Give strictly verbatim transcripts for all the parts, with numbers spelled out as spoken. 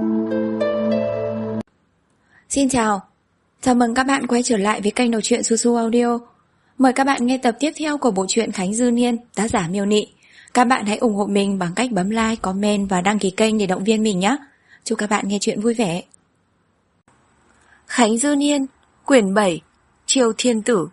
Xin chào, chào mừng các bạn quay trở lại với kênh đọc truyện Su Su Audio. Mời các bạn nghe tập tiếp theo của bộ truyện Khánh Dư Niên, tác giả Miêu Nị. Các bạn hãy ủng hộ mình bằng cách bấm like, comment và đăng ký kênh để động viên mình nhé. Chúc các bạn nghe truyện vui vẻ. Khánh Dư Niên, quyển bảy, Triều Thiên Tử.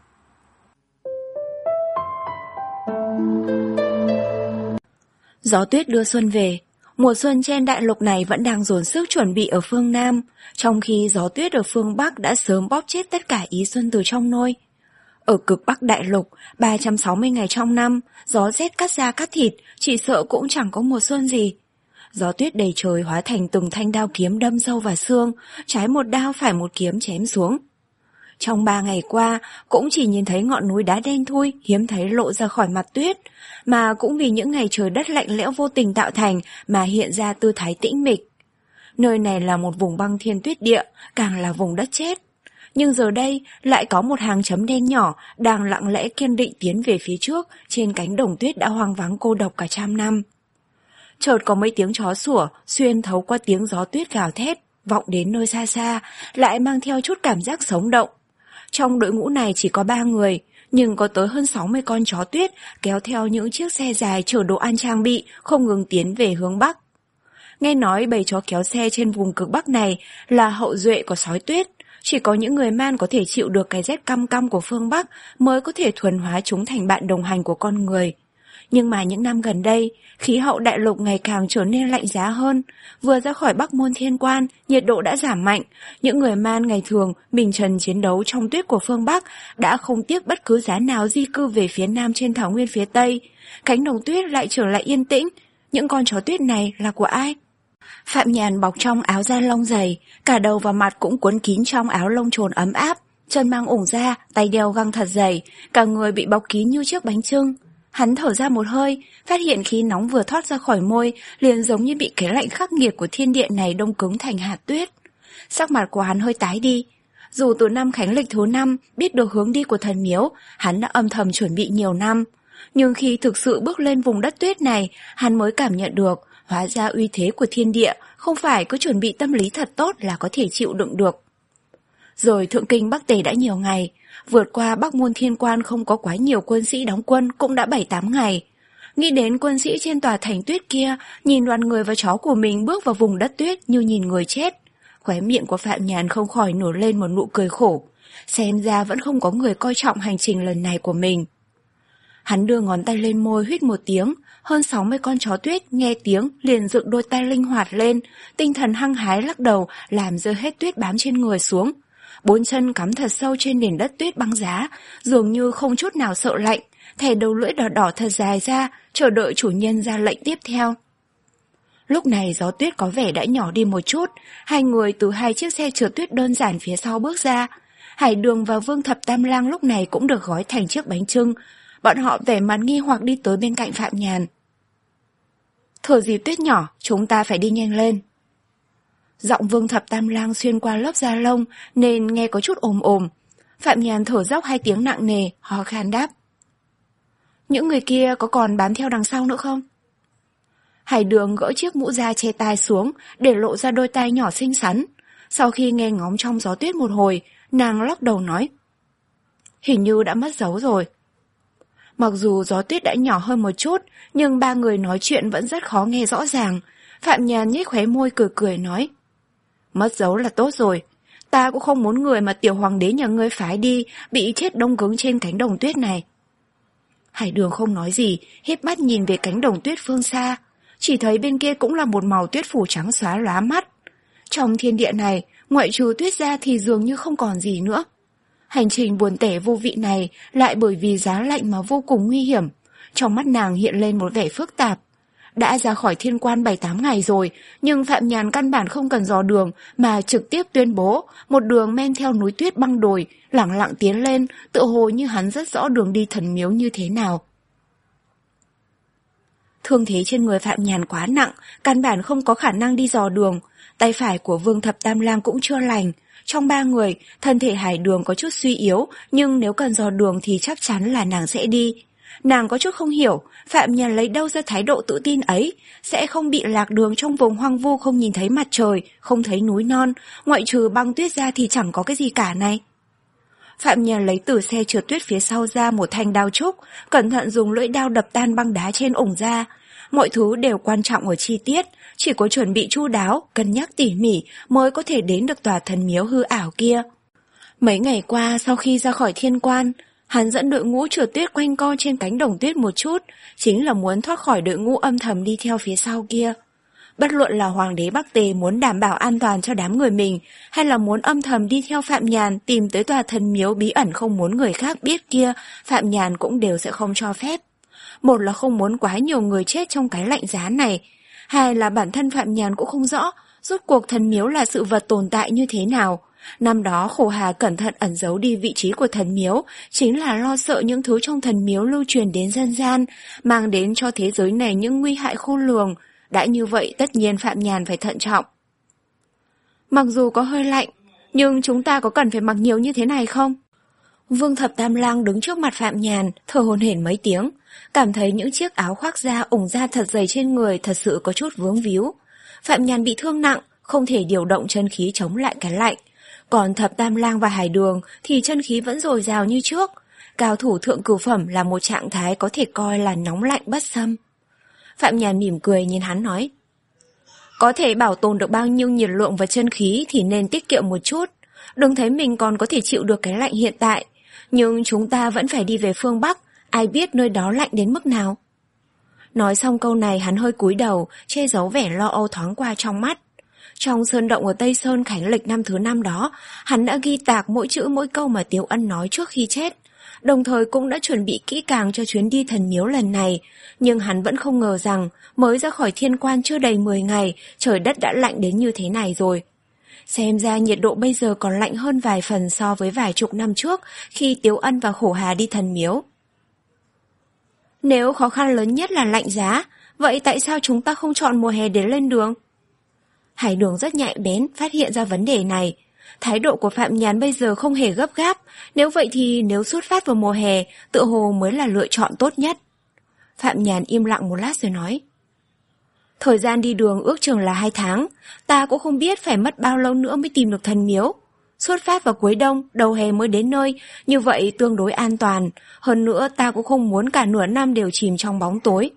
Gió tuyết đưa xuân về. Mùa xuân trên đại lục này vẫn đang dồn sức chuẩn bị ở phương Nam, trong khi gió tuyết ở phương Bắc đã sớm bóp chết tất cả ý xuân từ trong nôi. Ở cực Bắc đại lục, ba trăm sáu mươi ngày trong năm, gió rét cắt da cắt thịt, chỉ sợ cũng chẳng có mùa xuân gì. Gió tuyết đầy trời hóa thành từng thanh đao kiếm đâm sâu vào xương, trái một đao phải một kiếm chém xuống. Trong ba ngày qua, cũng chỉ nhìn thấy ngọn núi đá đen thui, hiếm thấy lộ ra khỏi mặt tuyết, mà cũng vì những ngày trời đất lạnh lẽo vô tình tạo thành mà hiện ra tư thái tĩnh mịch. Nơi này là một vùng băng thiên tuyết địa, càng là vùng đất chết. Nhưng giờ đây lại có một hàng chấm đen nhỏ đang lặng lẽ kiên định tiến về phía trước trên cánh đồng tuyết đã hoang vắng cô độc cả trăm năm. Chợt có mấy tiếng chó sủa xuyên thấu qua tiếng gió tuyết gào thét, vọng đến nơi xa xa, lại mang theo chút cảm giác sống động. Trong đội ngũ này chỉ có ba người, nhưng có tới hơn sáu mươi con chó tuyết kéo theo những chiếc xe dài chở đồ ăn trang bị không ngừng tiến về hướng Bắc. Nghe nói bầy chó kéo xe trên vùng cực Bắc này là hậu duệ của sói tuyết, chỉ có những người man có thể chịu được cái rét căm căm của phương Bắc mới có thể thuần hóa chúng thành bạn đồng hành của con người. Nhưng mà những năm gần đây, khí hậu đại lục ngày càng trở nên lạnh giá hơn. Vừa ra khỏi Bắc Môn Thiên Quan, nhiệt độ đã giảm mạnh. Những người man ngày thường bình trần chiến đấu trong tuyết của phương Bắc đã không tiếc bất cứ giá nào di cư về phía Nam trên thảo nguyên phía Tây. Cánh đồng tuyết lại trở lại yên tĩnh. Những con chó tuyết này là của ai? Phạm Nhàn bọc trong áo da lông dày, cả đầu và mặt cũng cuốn kín trong áo lông trồn ấm áp, chân mang ủng da, tay đeo găng thật dày, cả người bị bọc kín như chiếc bánh chưng. Hắn thở ra một hơi, phát hiện khí nóng vừa thoát ra khỏi môi, liền giống như bị cái lạnh khắc nghiệt của thiên địa này đông cứng thành hạt tuyết. Sắc mặt của hắn hơi tái đi. Dù từ năm khánh lịch thứ năm biết được hướng đi của thần miếu, hắn đã âm thầm chuẩn bị nhiều năm. Nhưng khi thực sự bước lên vùng đất tuyết này, hắn mới cảm nhận được, hóa ra uy thế của thiên địa không phải cứ chuẩn bị tâm lý thật tốt là có thể chịu đựng được. Rồi thượng kinh Bắc Tề đã nhiều ngày, vượt qua Bắc Môn Thiên Quan không có quá nhiều quân sĩ đóng quân cũng đã bảy tám ngày. Nghĩ đến quân sĩ trên tòa thành tuyết kia, nhìn đoàn người và chó của mình bước vào vùng đất tuyết như nhìn người chết. Khóe miệng của Phạm Nhàn không khỏi nổi lên một nụ cười khổ. Xem ra vẫn không có người coi trọng hành trình lần này của mình. Hắn đưa ngón tay lên môi huýt một tiếng, hơn sáu mươi con chó tuyết nghe tiếng liền dựng đôi tay linh hoạt lên, tinh thần hăng hái lắc đầu làm rơi hết tuyết bám trên người xuống. Bốn chân cắm thật sâu trên nền đất tuyết băng giá, dường như không chút nào sợ lạnh, thè đầu lưỡi đỏ đỏ thật dài ra, chờ đợi chủ nhân ra lệnh tiếp theo. Lúc này gió tuyết có vẻ đã nhỏ đi một chút, hai người từ hai chiếc xe chở tuyết đơn giản phía sau bước ra. Hải Đường và Vương Thập Tam Lang lúc này cũng được gói thành chiếc bánh chưng. Bọn họ vẻ mặt nghi hoặc đi tới bên cạnh Phạm Nhàn. Thừa dịp tuyết nhỏ, chúng ta phải đi nhanh lên. Giọng Vương Thập Tam Lang xuyên qua lớp da lông nên nghe có chút ồm ồm. Phạm Nhàn thở dốc hai tiếng nặng nề, ho khan đáp. Những người kia có còn bám theo đằng sau nữa không? Hải Đường gỡ chiếc mũ da che tai xuống để lộ ra đôi tai nhỏ xinh xắn. Sau khi nghe ngóng trong gió tuyết một hồi, nàng lắc đầu nói. Hình như đã mất dấu rồi. Mặc dù gió tuyết đã nhỏ hơn một chút, nhưng ba người nói chuyện vẫn rất khó nghe rõ ràng. Phạm Nhàn nhếch khóe môi cười cười nói. Mất dấu là tốt rồi. Ta cũng không muốn người mà tiểu hoàng đế nhà ngươi phái đi bị chết đông cứng trên cánh đồng tuyết này. Hải Đường không nói gì, híp mắt nhìn về cánh đồng tuyết phương xa. Chỉ thấy bên kia cũng là một màu tuyết phủ trắng xóa lóa mắt. Trong thiên địa này, ngoại trừ tuyết ra thì dường như không còn gì nữa. Hành trình buồn tẻ vô vị này lại bởi vì giá lạnh mà vô cùng nguy hiểm. Trong mắt nàng hiện lên một vẻ phức tạp. Đã ra khỏi thiên quan bảy tám ngày rồi, nhưng Phạm Nhàn căn bản không cần dò đường mà trực tiếp tuyên bố một đường men theo núi tuyết băng đồi, lẳng lặng tiến lên, tựa hồ như hắn rất rõ đường đi thần miếu như thế nào. Thương thế trên người Phạm Nhàn quá nặng, căn bản không có khả năng đi dò đường. Tay phải của Vương Thập Tam Lang cũng chưa lành. Trong ba người, thân thể Hải Đường có chút suy yếu, nhưng nếu cần dò đường thì chắc chắn là nàng sẽ đi. Nàng có chút không hiểu, Phạm Nhàn lấy đâu ra thái độ tự tin ấy, sẽ không bị lạc đường trong vùng hoang vu không nhìn thấy mặt trời, không thấy núi non, ngoại trừ băng tuyết ra thì chẳng có cái gì cả này. Phạm Nhàn lấy từ xe trượt tuyết phía sau ra một thanh đao trúc, cẩn thận dùng lưỡi đao đập tan băng đá trên ủng ra. Mọi thứ đều quan trọng ở chi tiết, chỉ có chuẩn bị chu đáo, cân nhắc tỉ mỉ mới có thể đến được tòa thần miếu hư ảo kia. Mấy ngày qua sau khi ra khỏi thiên quan, hắn dẫn đội ngũ trượt tuyết quanh co trên cánh đồng tuyết một chút, chính là muốn thoát khỏi đội ngũ âm thầm đi theo phía sau kia. Bất luận là Hoàng đế Bắc Tề muốn đảm bảo an toàn cho đám người mình, hay là muốn âm thầm đi theo Phạm Nhàn tìm tới tòa thần miếu bí ẩn không muốn người khác biết kia, Phạm Nhàn cũng đều sẽ không cho phép. Một là không muốn quá nhiều người chết trong cái lạnh giá này, hai là bản thân Phạm Nhàn cũng không rõ rốt cuộc thần miếu là sự vật tồn tại như thế nào. Năm đó Khổ Hà cẩn thận ẩn giấu đi vị trí của thần miếu, chính là lo sợ những thứ trong thần miếu lưu truyền đến dân gian, mang đến cho thế giới này những nguy hại khôn lường. Đã như vậy tất nhiên Phạm Nhàn phải thận trọng. Mặc dù có hơi lạnh, nhưng chúng ta có cần phải mặc nhiều như thế này không? Vương Thập Tam Lang đứng trước mặt Phạm Nhàn, thở hổn hển mấy tiếng, cảm thấy những chiếc áo khoác da ủng da thật dày trên người thật sự có chút vướng víu. Phạm Nhàn bị thương nặng, không thể điều động chân khí chống lại cái lạnh. Còn Thập Tam Lang và Hải Đường thì chân khí vẫn dồi dào như trước. Cao thủ thượng cửu phẩm là một trạng thái có thể coi là nóng lạnh bất xâm. Phạm Nhàn mỉm cười nhìn hắn nói: có thể bảo tồn được bao nhiêu nhiệt lượng và chân khí thì nên tiết kiệm một chút. Đừng thấy mình còn có thể chịu được cái lạnh hiện tại, nhưng chúng ta vẫn phải đi về phương Bắc, ai biết nơi đó lạnh đến mức nào. Nói xong câu này hắn hơi cúi đầu, che giấu vẻ lo âu thoáng qua trong mắt. Trong sơn động ở Tây Sơn Khánh Lịch năm thứ năm đó, hắn đã ghi tạc mỗi chữ mỗi câu mà Tiếu Ân nói trước khi chết, đồng thời cũng đã chuẩn bị kỹ càng cho chuyến đi thần miếu lần này. Nhưng hắn vẫn không ngờ rằng mới ra khỏi thiên quan chưa đầy mười ngày, trời đất đã lạnh đến như thế này rồi. Xem ra nhiệt độ bây giờ còn lạnh hơn vài phần so với vài chục năm trước khi Tiếu Ân và Khổ Hà đi thần miếu. Nếu khó khăn lớn nhất là lạnh giá, vậy tại sao chúng ta không chọn mùa hè để lên đường? Hải Đường rất nhạy bén phát hiện ra vấn đề này. Thái độ của Phạm Nhàn bây giờ không hề gấp gáp, nếu vậy thì nếu xuất phát vào mùa hè, tựa hồ mới là lựa chọn tốt nhất. Phạm Nhàn im lặng một lát rồi nói: thời gian đi đường ước chừng là hai tháng, ta cũng không biết phải mất bao lâu nữa mới tìm được thần miếu. Xuất phát vào cuối đông, đầu hè mới đến nơi, như vậy tương đối an toàn, hơn nữa ta cũng không muốn cả nửa năm đều chìm trong bóng tối.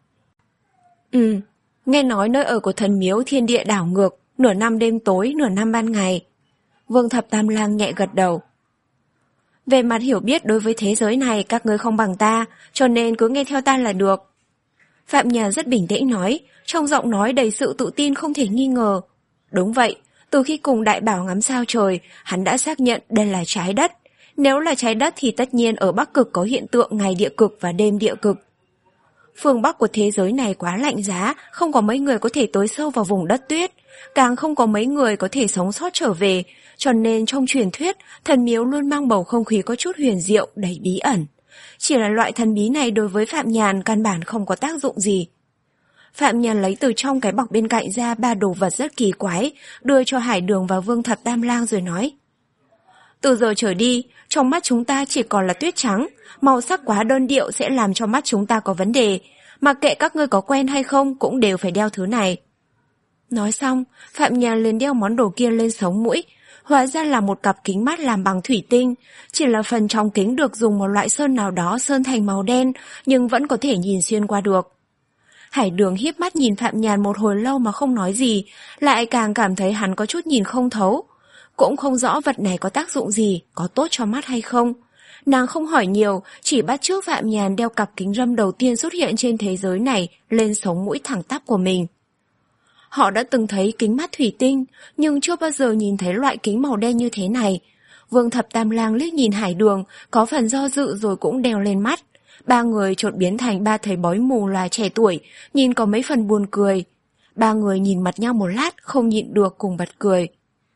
Ừ, nghe nói nơi ở của thần miếu thiên địa đảo ngược, nửa năm đêm tối, nửa năm ban ngày. Vương Thập Tam Lang nhẹ gật đầu. Về mặt hiểu biết đối với thế giới này các ngươi không bằng ta, cho nên cứ nghe theo ta là được. Phạm Nhàn rất bình tĩnh nói, trong giọng nói đầy sự tự tin không thể nghi ngờ. Đúng vậy, từ khi cùng Đại Bảo ngắm sao trời, hắn đã xác nhận đây là trái đất. Nếu là trái đất thì tất nhiên ở Bắc Cực có hiện tượng ngày địa cực và đêm địa cực. Phương Bắc của thế giới này quá lạnh giá, không có mấy người có thể tới sâu vào vùng đất tuyết, càng không có mấy người có thể sống sót trở về, cho nên trong truyền thuyết, thần miếu luôn mang bầu không khí có chút huyền diệu, đầy bí ẩn. Chỉ là loại thần bí này đối với Phạm Nhàn căn bản không có tác dụng gì. Phạm Nhàn lấy từ trong cái bọc bên cạnh ra ba đồ vật rất kỳ quái, đưa cho Hải Đường và Vương Thập Tam Lang rồi nói: từ giờ trở đi, trong mắt chúng ta chỉ còn là tuyết trắng, màu sắc quá đơn điệu sẽ làm cho mắt chúng ta có vấn đề, mặc kệ các ngươi có quen hay không cũng đều phải đeo thứ này. Nói xong, Phạm Nhàn liền đeo món đồ kia lên sống mũi, hóa ra là một cặp kính mắt làm bằng thủy tinh, chỉ là phần trong kính được dùng một loại sơn nào đó sơn thành màu đen, nhưng vẫn có thể nhìn xuyên qua được. Hải Đường híp mắt nhìn Phạm Nhàn một hồi lâu mà không nói gì, lại càng cảm thấy hắn có chút nhìn không thấu. Cũng không rõ vật này có tác dụng gì, có tốt cho mắt hay không. Nàng không hỏi nhiều, chỉ bắt chước Phạm Nhàn đeo cặp kính râm đầu tiên xuất hiện trên thế giới này lên sống mũi thẳng tắp của mình. Họ đã từng thấy kính mắt thủy tinh, nhưng chưa bao giờ nhìn thấy loại kính màu đen như thế này. Vương Thập Tam Lang liếc nhìn Hải Đường, có phần do dự rồi cũng đeo lên mắt. Ba người chợt biến thành ba thầy bói mù loài trẻ tuổi, nhìn có mấy phần buồn cười. Ba người nhìn mặt nhau một lát, không nhịn được cùng bật cười.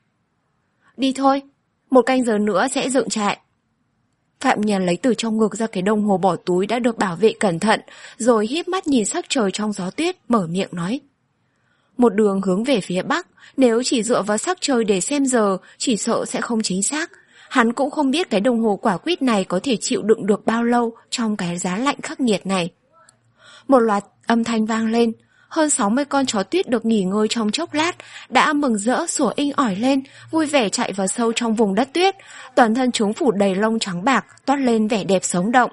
Đi thôi, một canh giờ nữa sẽ dựng trại. Phạm Nhàn lấy từ trong ngực ra cái đồng hồ bỏ túi đã được bảo vệ cẩn thận, rồi híp mắt nhìn sắc trời trong gió tuyết, mở miệng nói. Một đường hướng về phía Bắc, nếu chỉ dựa vào sắc trời để xem giờ, chỉ sợ sẽ không chính xác. Hắn cũng không biết cái đồng hồ quả quýt này có thể chịu đựng được bao lâu trong cái giá lạnh khắc nghiệt này. Một loạt âm thanh vang lên, hơn sáu mươi con chó tuyết được nghỉ ngơi trong chốc lát đã mừng rỡ sủa inh ỏi lên, vui vẻ chạy vào sâu trong vùng đất tuyết, toàn thân chúng phủ đầy lông trắng bạc, toát lên vẻ đẹp sống động.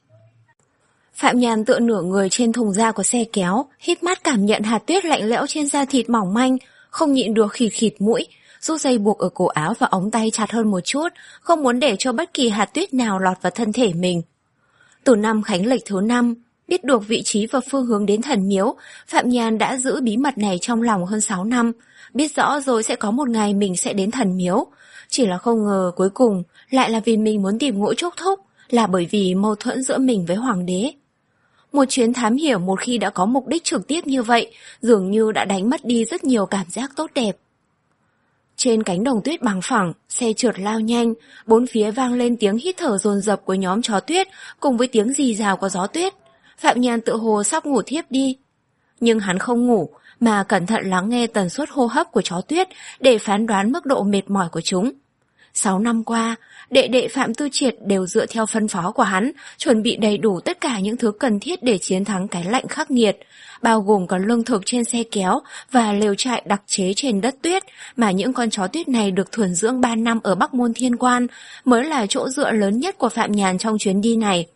Phạm Nhàn tựa nửa người trên thùng da của xe kéo, híp mắt cảm nhận hạt tuyết lạnh lẽo trên da thịt mỏng manh, không nhịn được khịt khịt mũi, rút dây buộc ở cổ áo và ống tay chặt hơn một chút, không muốn để cho bất kỳ hạt tuyết nào lọt vào thân thể mình. Từ năm Khánh Lịch thứ năm, biết được vị trí và phương hướng đến thần miếu, Phạm Nhàn đã giữ bí mật này trong lòng hơn sáu năm, biết rõ rồi sẽ có một ngày mình sẽ đến thần miếu. Chỉ là không ngờ cuối cùng lại là vì mình muốn tìm Ngũ Trúc Thúc, là bởi vì mâu thuẫn giữa mình với Hoàng đế. Một chuyến thám hiểm một khi đã có mục đích trực tiếp như vậy, dường như đã đánh mất đi rất nhiều cảm giác tốt đẹp. Trên cánh đồng tuyết bằng phẳng, xe trượt lao nhanh, bốn phía vang lên tiếng hít thở dồn dập của nhóm chó tuyết cùng với tiếng rì rào của gió tuyết. Phạm Nhàn tự hồ sắp ngủ thiếp đi. Nhưng hắn không ngủ, mà cẩn thận lắng nghe tần suất hô hấp của chó tuyết để phán đoán mức độ mệt mỏi của chúng. Sáu năm qua, đệ đệ Phạm Tư Triệt đều dựa theo phân phó của hắn, chuẩn bị đầy đủ tất cả những thứ cần thiết để chiến thắng cái lạnh khắc nghiệt, bao gồm cả lương thực trên xe kéo và lều trại đặc chế trên đất tuyết mà những con chó tuyết này được thuần dưỡng ba năm ở Bắc Môn Thiên Quan mới là chỗ dựa lớn nhất của Phạm Nhàn trong chuyến đi này.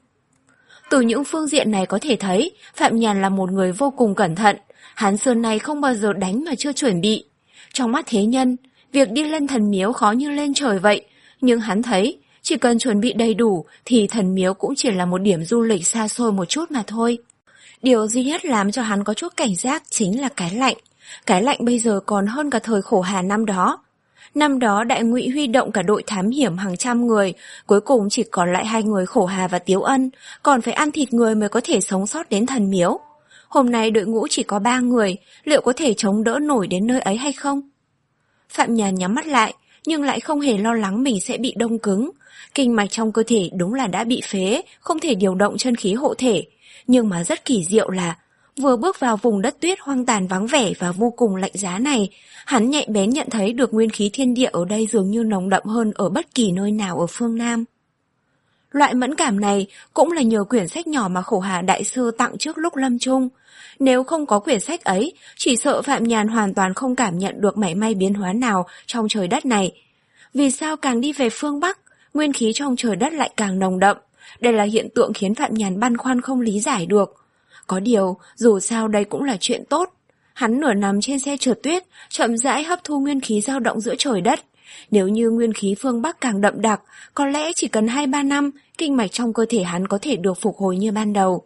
Từ những phương diện này có thể thấy, Phạm Nhàn là một người vô cùng cẩn thận, hắn xưa nay không bao giờ đánh mà chưa chuẩn bị. Trong mắt thế nhân, việc đi lên thần miếu khó như lên trời vậy, nhưng hắn thấy, chỉ cần chuẩn bị đầy đủ thì thần miếu cũng chỉ là một điểm du lịch xa xôi một chút mà thôi. Điều duy nhất làm cho hắn có chút cảnh giác chính là cái lạnh. Cái lạnh bây giờ còn hơn cả thời khổ hà năm đó. Năm đó Đại Ngụy huy động cả đội thám hiểm hàng trăm người, cuối cùng chỉ còn lại hai người Khổ Hà và Tiếu Ân, còn phải ăn thịt người mới có thể sống sót đến thần miếu. Hôm nay đội ngũ chỉ có ba người, liệu có thể chống đỡ nổi đến nơi ấy hay không? Phạm Nhàn nhắm mắt lại, nhưng lại không hề lo lắng mình sẽ bị đông cứng. Kinh mạch trong cơ thể đúng là đã bị phế, không thể điều động chân khí hộ thể. Nhưng mà rất kỳ diệu là, vừa bước vào vùng đất tuyết hoang tàn vắng vẻ và vô cùng lạnh giá này, hắn nhạy bén nhận thấy được nguyên khí thiên địa ở đây dường như nồng đậm hơn ở bất kỳ nơi nào ở phương Nam. Loại mẫn cảm này cũng là nhờ quyển sách nhỏ mà Khổ Hà Đại Sư tặng trước lúc lâm chung. Nếu không có quyển sách ấy, chỉ sợ Phạm Nhàn hoàn toàn không cảm nhận được mảy may biến hóa nào trong trời đất này. Vì sao càng đi về phương Bắc, nguyên khí trong trời đất lại càng nồng đậm? Đây là hiện tượng khiến Phạm Nhàn băn khoăn không lý giải được. Có điều, dù sao đây cũng là chuyện tốt. Hắn nửa nằm trên xe trượt tuyết, chậm rãi hấp thu nguyên khí dao động giữa trời đất. Nếu như nguyên khí phương Bắc càng đậm đặc, có lẽ chỉ cần hai ba năm, kinh mạch trong cơ thể hắn có thể được phục hồi như ban đầu.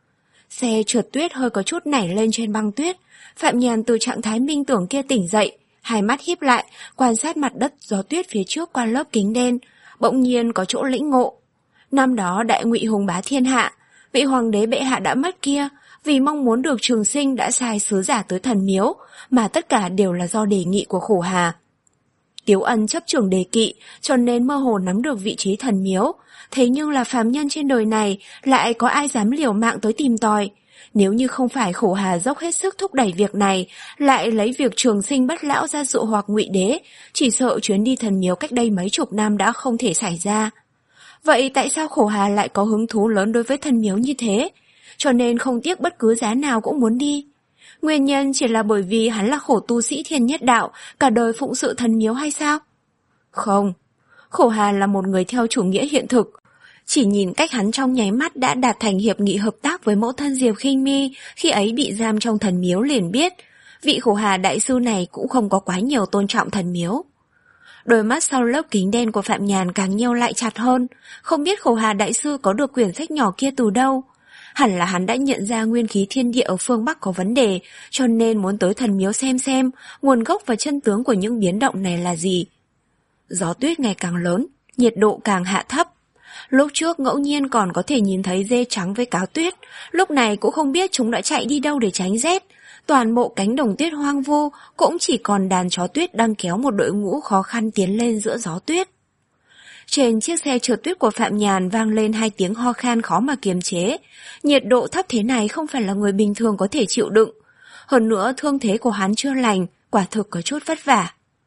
Xe trượt tuyết hơi có chút nảy lên trên băng tuyết. Phạm Nhàn từ trạng thái minh tưởng kia tỉnh dậy, hai mắt híp lại, quan sát mặt đất gió tuyết phía trước qua lớp kính đen, bỗng nhiên có chỗ lĩnh ngộ. Năm đó Đại Ngụy hùng bá thiên hạ, vị hoàng đế bệ hạ đã mất kia, vì mong muốn được trường sinh đã sai sứ giả tới thần miếu, mà tất cả đều là do đề nghị của Khổ Hà. Tiếu Ân chấp trưởng đề kỵ, cho nên mơ hồ nắm được vị trí thần miếu, thế nhưng là phàm nhân trên đời này lại có ai dám liều mạng tới tìm tòi. Nếu như không phải Khổ Hà dốc hết sức thúc đẩy việc này, lại lấy việc trường sinh bất lão ra dụ hoặc Ngụy đế, chỉ sợ chuyến đi thần miếu cách đây mấy chục năm đã không thể xảy ra. Vậy tại sao Khổ Hà lại có hứng thú lớn đối với thần miếu như thế? Cho nên không tiếc bất cứ giá nào cũng muốn đi. Nguyên nhân chỉ là bởi vì hắn là khổ tu sĩ thiên nhất đạo, cả đời phụng sự thần miếu hay sao? Không, Khổ Hà là một người theo chủ nghĩa hiện thực. Chỉ nhìn cách hắn trong nháy mắt đã đạt thành hiệp nghị hợp tác với mẫu thân Diệp Khinh Mi khi ấy bị giam trong thần miếu liền biết, vị Khổ Hà đại sư này cũng không có quá nhiều tôn trọng thần miếu. Đôi mắt sau lớp kính đen của Phạm Nhàn càng nheo lại chặt hơn, không biết Khổ Hà đại sư có được quyển sách nhỏ kia từ đâu. Hẳn là hắn đã nhận ra nguyên khí thiên địa ở phương Bắc có vấn đề, cho nên muốn tới thần miếu xem xem nguồn gốc và chân tướng của những biến động này là gì. Gió tuyết ngày càng lớn, nhiệt độ càng hạ thấp. Lúc trước ngẫu nhiên còn có thể nhìn thấy dê trắng với cáo tuyết, lúc này cũng không biết chúng đã chạy đi đâu để tránh rét. Toàn bộ cánh đồng tuyết hoang vu cũng chỉ còn đàn chó tuyết đang kéo một đội ngũ khó khăn tiến lên giữa gió tuyết. Trên chiếc xe trượt tuyết của Phạm Nhàn vang lên hai tiếng ho khan khó mà kiềm chế. Nhiệt độ thấp thế này không phải là người bình thường có thể chịu đựng. Hơn nữa thương thế của hắn chưa lành, quả thực có chút vất vả.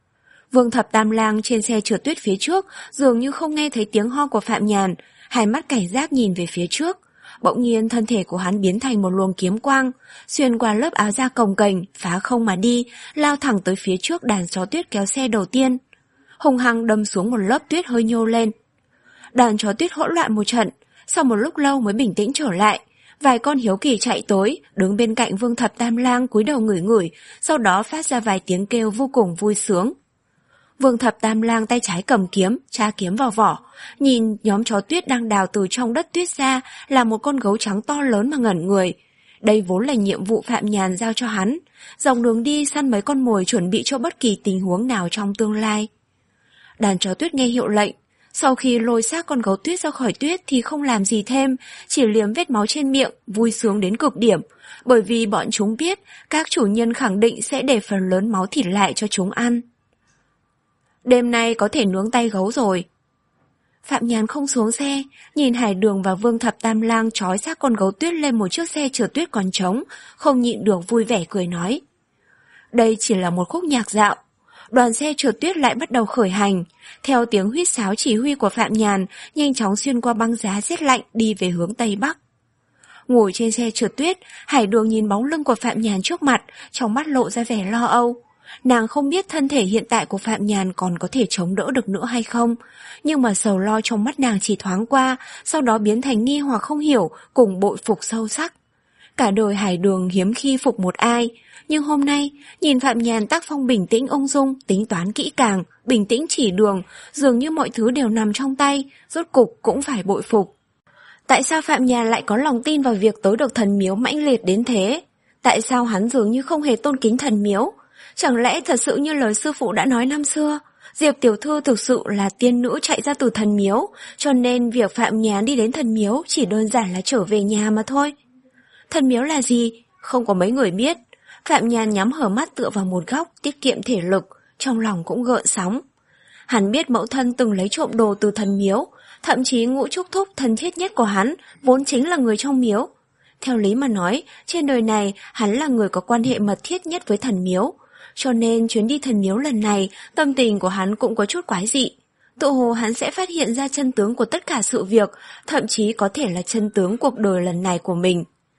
Vương Thập Tam Lang trên xe trượt tuyết phía trước dường như không nghe thấy tiếng ho của Phạm Nhàn, hai mắt cảnh giác nhìn về phía trước. Bỗng nhiên thân thể của hắn biến thành một luồng kiếm quang, xuyên qua lớp áo da cồng kềnh, phá không mà đi, lao thẳng tới phía trước đàn chó tuyết kéo xe đầu tiên. Hùng hăng đâm xuống một lớp tuyết hơi nhô lên. Đàn chó tuyết hỗn loạn một trận, sau một lúc lâu mới bình tĩnh trở lại. Vài con hiếu kỳ chạy tới, đứng bên cạnh Vương Thập Tam Lang cúi đầu ngửi ngửi, sau đó phát ra vài tiếng kêu vô cùng vui sướng. Vương Thập Tam Lang tay trái cầm kiếm, tra kiếm vào vỏ, nhìn nhóm chó tuyết đang đào từ trong đất tuyết ra là một con gấu trắng to lớn mà ngẩn người. Đây vốn là nhiệm vụ Phạm Nhàn giao cho hắn, dòng đường đi săn mấy con mồi chuẩn bị cho bất kỳ tình huống nào trong tương lai. Đàn chó tuyết nghe hiệu lệnh, sau khi lôi xác con gấu tuyết ra khỏi tuyết thì không làm gì thêm, chỉ liếm vết máu trên miệng, vui sướng đến cực điểm, bởi vì bọn chúng biết các chủ nhân khẳng định sẽ để phần lớn máu thịt lại cho chúng ăn. Đêm nay có thể nướng tay gấu rồi. Phạm Nhàn không xuống xe, nhìn Hải Đường và Vương Thập Tam Lang trói xác con gấu tuyết lên một chiếc xe trượt tuyết còn trống, không nhịn được vui vẻ cười nói. Đây chỉ là một khúc nhạc dạo. Đoàn xe trượt tuyết lại bắt đầu khởi hành, theo tiếng huýt sáo chỉ huy của Phạm Nhàn, nhanh chóng xuyên qua băng giá rét lạnh đi về hướng Tây Bắc. Ngồi trên xe trượt tuyết, Hải Đường nhìn bóng lưng của Phạm Nhàn trước mặt, trong mắt lộ ra vẻ lo âu. Nàng không biết thân thể hiện tại của Phạm Nhàn còn có thể chống đỡ được nữa hay không, nhưng mà sầu lo trong mắt nàng chỉ thoáng qua, sau đó biến thành nghi hoặc không hiểu, cùng bội phục sâu sắc. Cả đời Hải Đường hiếm khi phục một ai, nhưng hôm nay, nhìn Phạm Nhàn tác phong bình tĩnh ung dung, tính toán kỹ càng, bình tĩnh chỉ đường, dường như mọi thứ đều nằm trong tay, rốt cục cũng phải bội phục. Tại sao Phạm Nhàn lại có lòng tin vào việc tới được thần miếu mãnh liệt đến thế? Tại sao hắn dường như không hề tôn kính thần miếu? Chẳng lẽ thật sự như lời sư phụ đã nói năm xưa, Diệp tiểu thư thực sự là tiên nữ chạy ra từ thần miếu, cho nên việc Phạm Nhàn đi đến thần miếu chỉ đơn giản là trở về nhà mà thôi. Thần miếu là gì? Không có mấy người biết. Phạm Nhàn nhắm hở mắt tựa vào một góc, tiết kiệm thể lực, trong lòng cũng gợn sóng. Hắn biết mẫu thân từng lấy trộm đồ từ thần miếu, thậm chí Ngũ Trúc Thúc thân thiết nhất của hắn vốn chính là người trong miếu. Theo lý mà nói, trên đời này hắn là người có quan hệ mật thiết nhất với thần miếu, cho nên chuyến đi thần miếu lần này, tâm tình của hắn cũng có chút quái dị. Tự hồ hắn sẽ phát hiện ra chân tướng của tất cả sự việc, thậm chí có thể là chân tướng cuộc đời lần này của mình.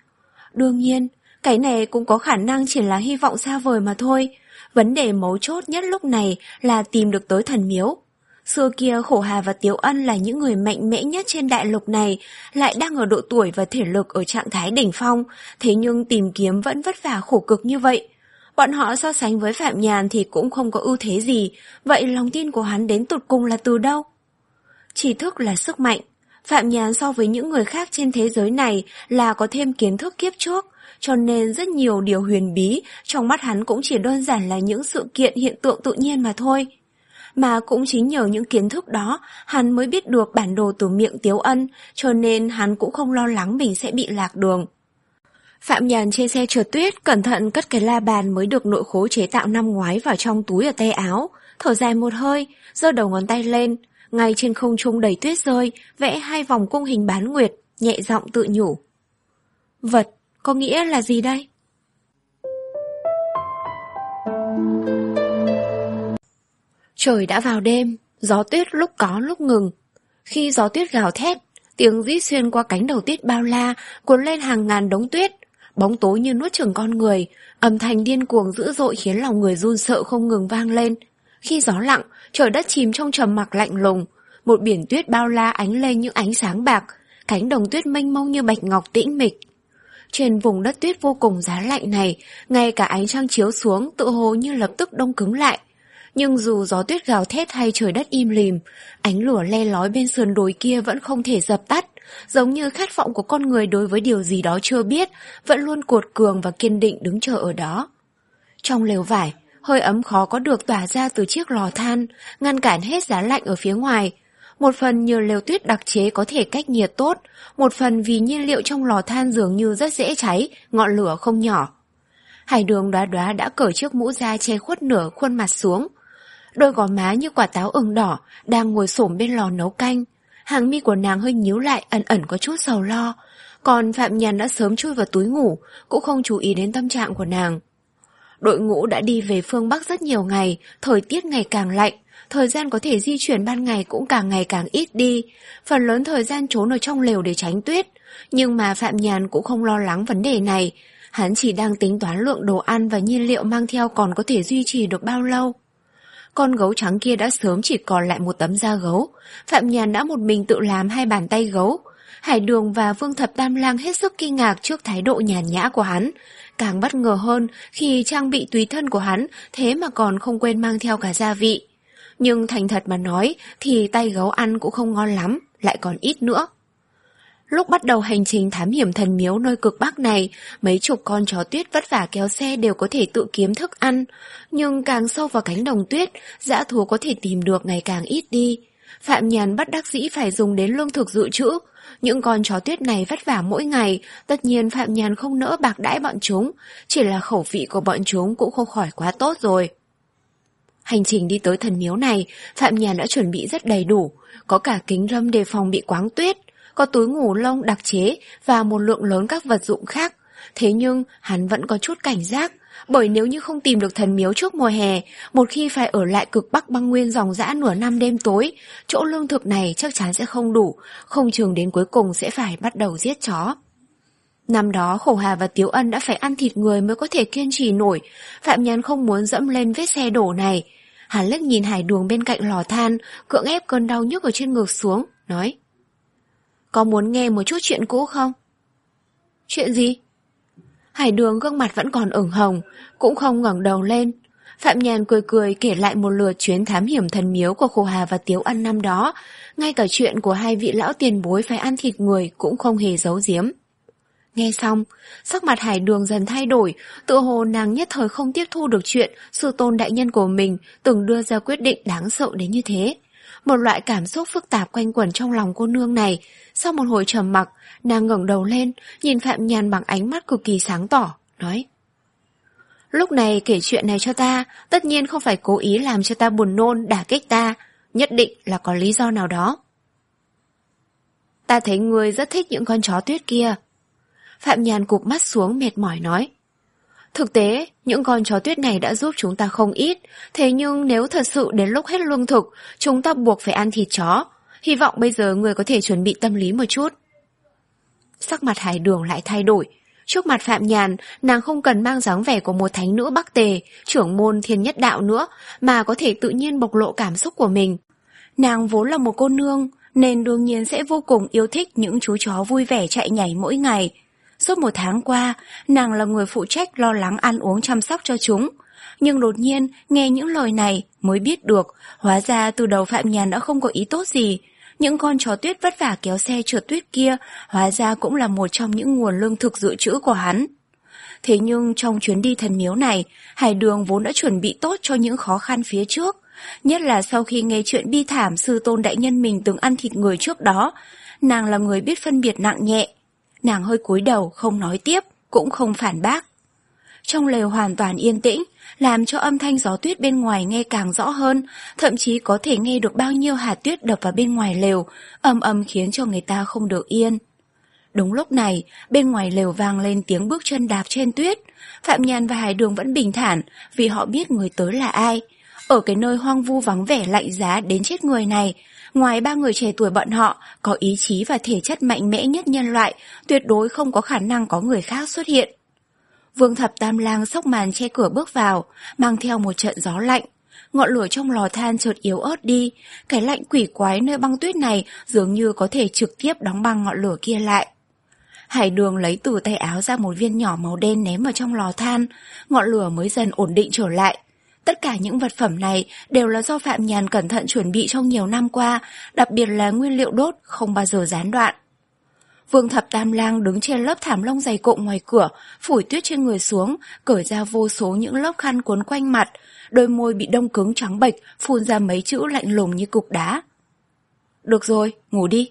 Đương nhiên, cái này cũng có khả năng chỉ là hy vọng xa vời mà thôi. Vấn đề mấu chốt nhất lúc này là tìm được tới thần miếu. Xưa kia Khổ Hà và Tiếu Ân là những người mạnh mẽ nhất trên đại lục này, lại đang ở độ tuổi và thể lực ở trạng thái đỉnh phong, thế nhưng tìm kiếm vẫn vất vả khổ cực như vậy. Bọn họ so sánh với Phạm Nhàn thì cũng không có ưu thế gì, vậy lòng tin của hắn đến tột cùng là từ đâu? Tri thức là sức mạnh. Phạm Nhàn so với những người khác trên thế giới này là có thêm kiến thức kiếp trước, cho nên rất nhiều điều huyền bí trong mắt hắn cũng chỉ đơn giản là những sự kiện hiện tượng tự nhiên mà thôi. Mà cũng chính nhờ những kiến thức đó, hắn mới biết được bản đồ từ miệng Tiếu Ân, cho nên hắn cũng không lo lắng mình sẽ bị lạc đường. Phạm Nhàn trên xe trượt tuyết cẩn thận cất cái la bàn mới được nội khố chế tạo năm ngoái vào trong túi ở tay áo, thở dài một hơi, giơ đầu ngón tay lên, ngay trên không trung đầy tuyết rơi, vẽ hai vòng cung hình bán nguyệt, nhẹ giọng tự nhủ. Vật, có nghĩa là gì đây? Trời đã vào đêm, gió tuyết lúc có lúc ngừng. Khi gió tuyết gào thét, tiếng rít xuyên qua cánh đầu tuyết bao la, cuốn lên hàng ngàn đống tuyết. Bóng tối như nuốt chửng con người, âm thanh điên cuồng dữ dội khiến lòng người run sợ không ngừng vang lên. Khi gió lặng, trời đất chìm trong trầm mặc lạnh lùng. Một biển tuyết bao la ánh lên những ánh sáng bạc, cánh đồng tuyết mênh mông như bạch ngọc tĩnh mịch. Trên vùng đất tuyết vô cùng giá lạnh này, ngay cả ánh trăng chiếu xuống tự hồ như lập tức đông cứng lại. Nhưng dù gió tuyết gào thét hay trời đất im lìm, ánh lửa le lói bên sườn đồi kia vẫn không thể dập tắt, giống như khát vọng của con người đối với điều gì đó chưa biết, vẫn luôn cuột cường và kiên định đứng chờ ở đó. Trong lều vải, hơi ấm khó có được tỏa ra từ chiếc lò than, ngăn cản hết giá lạnh ở phía ngoài. Một phần nhờ lều tuyết đặc chế có thể cách nhiệt tốt, một phần vì nhiên liệu trong lò than dường như rất dễ cháy, ngọn lửa không nhỏ. Hải Đường đoá đoá đã cởi chiếc mũ da che khuất nửa khuôn mặt xuống. Đôi gò má như quả táo ửng đỏ, đang ngồi xổm bên lò nấu canh. Hàng mi của nàng hơi nhíu lại, ẩn ẩn có chút sầu lo. Còn Phạm Nhàn đã sớm chui vào túi ngủ, cũng không chú ý đến tâm trạng của nàng. Đội ngũ đã đi về phương Bắc rất nhiều ngày, thời tiết ngày càng lạnh, thời gian có thể di chuyển ban ngày cũng càng ngày càng ít đi, phần lớn thời gian trốn ở trong lều để tránh tuyết. Nhưng mà Phạm Nhàn cũng không lo lắng vấn đề này, hắn chỉ đang tính toán lượng đồ ăn và nhiên liệu mang theo còn có thể duy trì được bao lâu. Con gấu trắng kia đã sớm chỉ còn lại một tấm da gấu, Phạm Nhàn đã một mình tự làm hai bàn tay gấu. Hải Đường và Vương Thập Tam Lang hết sức kinh ngạc trước thái độ nhàn nhã của hắn, càng bất ngờ hơn khi trang bị tùy thân của hắn thế mà còn không quên mang theo cả gia vị. Nhưng thành thật mà nói thì tay gấu ăn cũng không ngon lắm, lại còn ít nữa. Lúc bắt đầu hành trình thám hiểm thần miếu nơi cực Bắc này, mấy chục con chó tuyết vất vả kéo xe đều có thể tự kiếm thức ăn. Nhưng càng sâu vào cánh đồng tuyết, dã thú có thể tìm được ngày càng ít đi. Phạm Nhàn bất đắc dĩ phải dùng đến lương thực dự trữ. Những con chó tuyết này vất vả mỗi ngày, tất nhiên Phạm Nhàn không nỡ bạc đãi bọn chúng, chỉ là khẩu vị của bọn chúng cũng không khỏi quá tốt rồi. Hành trình đi tới thần miếu này, Phạm Nhàn đã chuẩn bị rất đầy đủ, có cả kính râm đề phòng bị quáng tuyết, có túi ngủ lông đặc chế và một lượng lớn các vật dụng khác. Thế nhưng hắn vẫn có chút cảnh giác, bởi nếu như không tìm được thần miếu trước mùa hè, một khi phải ở lại cực Bắc băng nguyên ròng rã nửa năm đêm tối, chỗ lương thực này chắc chắn sẽ không đủ, không chừng đến cuối cùng sẽ phải bắt đầu giết chó. Năm đó Khổ Hà và Tiếu Ân đã phải ăn thịt người mới có thể kiên trì nổi, Phạm Nhàn không muốn dẫm lên vết xe đổ này. Hắn liếc nhìn Hải Đường bên cạnh lò than, cưỡng ép cơn đau nhức ở trên ngực xuống, nói: Có muốn nghe một chút chuyện cũ không? Chuyện gì? Hải Đường gương mặt vẫn còn ửng hồng, cũng không ngẩng đầu lên. Phạm Nhàn cười cười kể lại một lượt chuyến thám hiểm thần miếu của Khổ Hà và Tiếu Ân năm đó, ngay cả chuyện của hai vị lão tiền bối phải ăn thịt người cũng không hề giấu giếm. Nghe xong, sắc mặt Hải Đường dần thay đổi, tựa hồ nàng nhất thời không tiếp thu được chuyện sư tôn đại nhân của mình từng đưa ra quyết định đáng sợ đến như thế. Một loại cảm xúc phức tạp quanh quẩn trong lòng cô nương này. Sau một hồi trầm mặc, nàng ngẩng đầu lên, nhìn Phạm Nhàn bằng ánh mắt cực kỳ sáng tỏ, nói: Lúc này kể chuyện này cho ta, tất nhiên không phải cố ý làm cho ta buồn nôn, đả kích ta, nhất định là có lý do nào đó. Ta thấy ngươi rất thích những con chó tuyết kia. Phạm Nhàn cụp mắt xuống mệt mỏi nói: Thực tế, những con chó tuyết này đã giúp chúng ta không ít, thế nhưng nếu thật sự đến lúc hết lương thực, chúng ta buộc phải ăn thịt chó. Hy vọng bây giờ người có thể chuẩn bị tâm lý một chút. Sắc mặt Hải Đường lại thay đổi. Trước mặt Phạm Nhàn, nàng không cần mang dáng vẻ của một thánh nữ Bắc Tề, trưởng môn Thiên Nhất Đạo nữa, mà có thể tự nhiên bộc lộ cảm xúc của mình. Nàng vốn là một cô nương, nên đương nhiên sẽ vô cùng yêu thích những chú chó vui vẻ chạy nhảy mỗi ngày. Suốt một tháng qua, nàng là người phụ trách lo lắng ăn uống chăm sóc cho chúng. Nhưng đột nhiên, nghe những lời này mới biết được, hóa ra từ đầu Phạm Nhàn đã không có ý tốt gì. Những con chó tuyết vất vả kéo xe trượt tuyết kia, hóa ra cũng là một trong những nguồn lương thực dự trữ của hắn. Thế nhưng trong chuyến đi thần miếu này, Hải Đường vốn đã chuẩn bị tốt cho những khó khăn phía trước. Nhất là sau khi nghe chuyện bi thảm sư tôn đại nhân mình từng ăn thịt người trước đó, nàng là người biết phân biệt nặng nhẹ. Nàng hơi cúi đầu, không nói tiếp, cũng không phản bác. Trong lều hoàn toàn yên tĩnh, làm cho âm thanh gió tuyết bên ngoài nghe càng rõ hơn, thậm chí có thể nghe được bao nhiêu hạt tuyết đập vào bên ngoài lều, ầm ầm khiến cho người ta không được yên. Đúng lúc này, bên ngoài lều vang lên tiếng bước chân đạp trên tuyết. Phạm Nhàn và Hải Đường vẫn bình thản, vì họ biết người tới là ai. Ở cái nơi hoang vu vắng vẻ lạnh giá đến chết người này, ngoài ba người trẻ tuổi bọn họ, có ý chí và thể chất mạnh mẽ nhất nhân loại, tuyệt đối không có khả năng có người khác xuất hiện. Vương Thập Tam Lang xốc màn che cửa bước vào, mang theo một trận gió lạnh. Ngọn lửa trong lò than chợt yếu ớt đi, cái lạnh quỷ quái nơi băng tuyết này dường như có thể trực tiếp đóng băng ngọn lửa kia lại. Hải Đường lấy từ tay áo ra một viên nhỏ màu đen ném vào trong lò than, ngọn lửa mới dần ổn định trở lại. Tất cả những vật phẩm này đều là do Phạm Nhàn cẩn thận chuẩn bị trong nhiều năm qua, đặc biệt là nguyên liệu đốt không bao giờ gián đoạn. Vương Thập Tam Lang đứng trên lớp thảm lông dày cộm ngoài cửa, phủi tuyết trên người xuống, cởi ra vô số những lớp khăn cuốn quanh mặt, đôi môi bị đông cứng trắng bệch, phun ra mấy chữ lạnh lùng như cục đá. Được rồi, ngủ đi.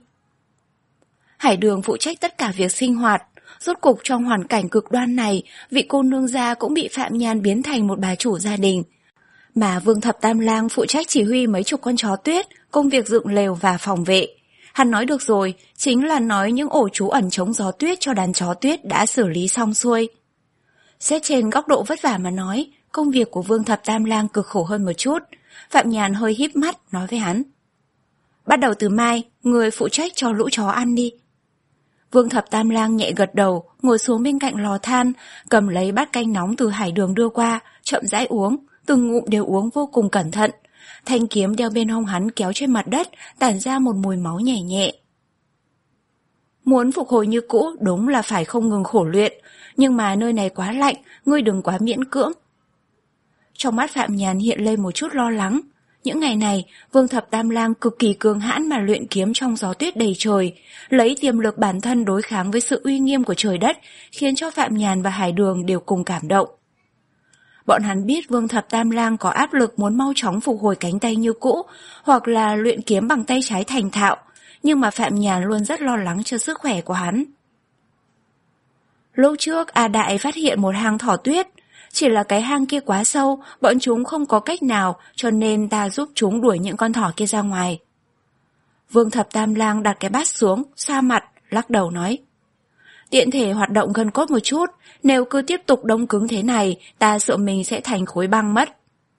Hải Đường phụ trách tất cả việc sinh hoạt. Rốt cục trong hoàn cảnh cực đoan này, vị cô nương gia cũng bị Phạm Nhàn biến thành một bà chủ gia đình. Mà Vương Thập Tam Lang phụ trách chỉ huy mấy chục con chó tuyết, công việc dựng lều và phòng vệ. Hắn nói được rồi, chính là nói những ổ trú ẩn chống gió tuyết cho đàn chó tuyết đã xử lý xong xuôi. Xét trên góc độ vất vả mà nói, công việc của Vương Thập Tam Lang cực khổ hơn một chút. Phạm Nhàn hơi híp mắt nói với hắn. Bắt đầu từ mai, người phụ trách cho lũ chó ăn đi. Vương Thập Tam Lang nhẹ gật đầu, ngồi xuống bên cạnh lò than, cầm lấy bát canh nóng từ Hải Đường đưa qua, chậm rãi uống, từng ngụm đều uống vô cùng cẩn thận. Thanh kiếm đeo bên hông hắn kéo trên mặt đất, tản ra một mùi máu nhẹ nhẹ. Muốn phục hồi như cũ đúng là phải không ngừng khổ luyện, nhưng mà nơi này quá lạnh, ngươi đừng quá miễn cưỡng. Trong mắt Phạm Nhàn hiện lên một chút lo lắng. Những ngày này, Vương Thập Tam Lang cực kỳ cường hãn mà luyện kiếm trong gió tuyết đầy trời, lấy tiềm lực bản thân đối kháng với sự uy nghiêm của trời đất, khiến cho Phạm Nhàn và Hải Đường đều cùng cảm động. Bọn hắn biết Vương Thập Tam Lang có áp lực muốn mau chóng phục hồi cánh tay như cũ, hoặc là luyện kiếm bằng tay trái thành thạo, nhưng mà Phạm Nhàn luôn rất lo lắng cho sức khỏe của hắn. Lúc trước A Đại phát hiện một hang thỏ tuyết, chỉ là cái hang kia quá sâu, bọn chúng không có cách nào, cho nên ta giúp chúng đuổi những con thỏ kia ra ngoài. Vương Thập Tam Lang đặt cái bát xuống, xa mặt, lắc đầu nói. Tiện thể hoạt động gân cốt một chút, nếu cứ tiếp tục đông cứng thế này, ta sợ mình sẽ thành khối băng mất.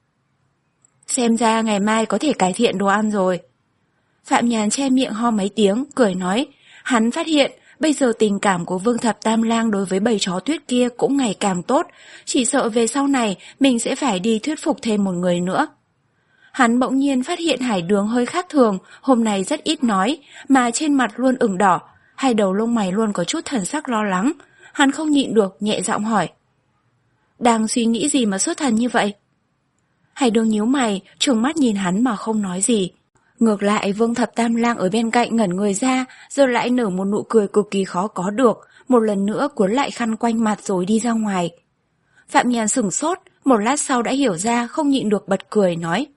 Xem ra ngày mai có thể cải thiện đồ ăn rồi. Phạm Nhàn che miệng ho mấy tiếng, cười nói, hắn phát hiện bây giờ tình cảm của Vương Thập Tam Lang đối với bầy chó tuyết kia cũng ngày càng tốt, chỉ sợ về sau này mình sẽ phải đi thuyết phục thêm một người nữa. Hắn bỗng nhiên phát hiện Hải Đường hơi khác thường, hôm nay rất ít nói, mà trên mặt luôn ửng đỏ, hai đầu lông mày luôn có chút thần sắc lo lắng. Hắn không nhịn được, nhẹ giọng hỏi. Đang suy nghĩ gì mà xuất thần như vậy? Hải Đường nhíu mày, trừng mắt nhìn hắn mà không nói gì. Ngược lại Vương Thập Tam Lang ở bên cạnh ngẩn người ra, rồi lại nở một nụ cười cực kỳ khó có được, một lần nữa cuốn lại khăn quanh mặt rồi đi ra ngoài. Phạm Nhàn sửng sốt, một lát sau đã hiểu ra, không nhịn được bật cười nói.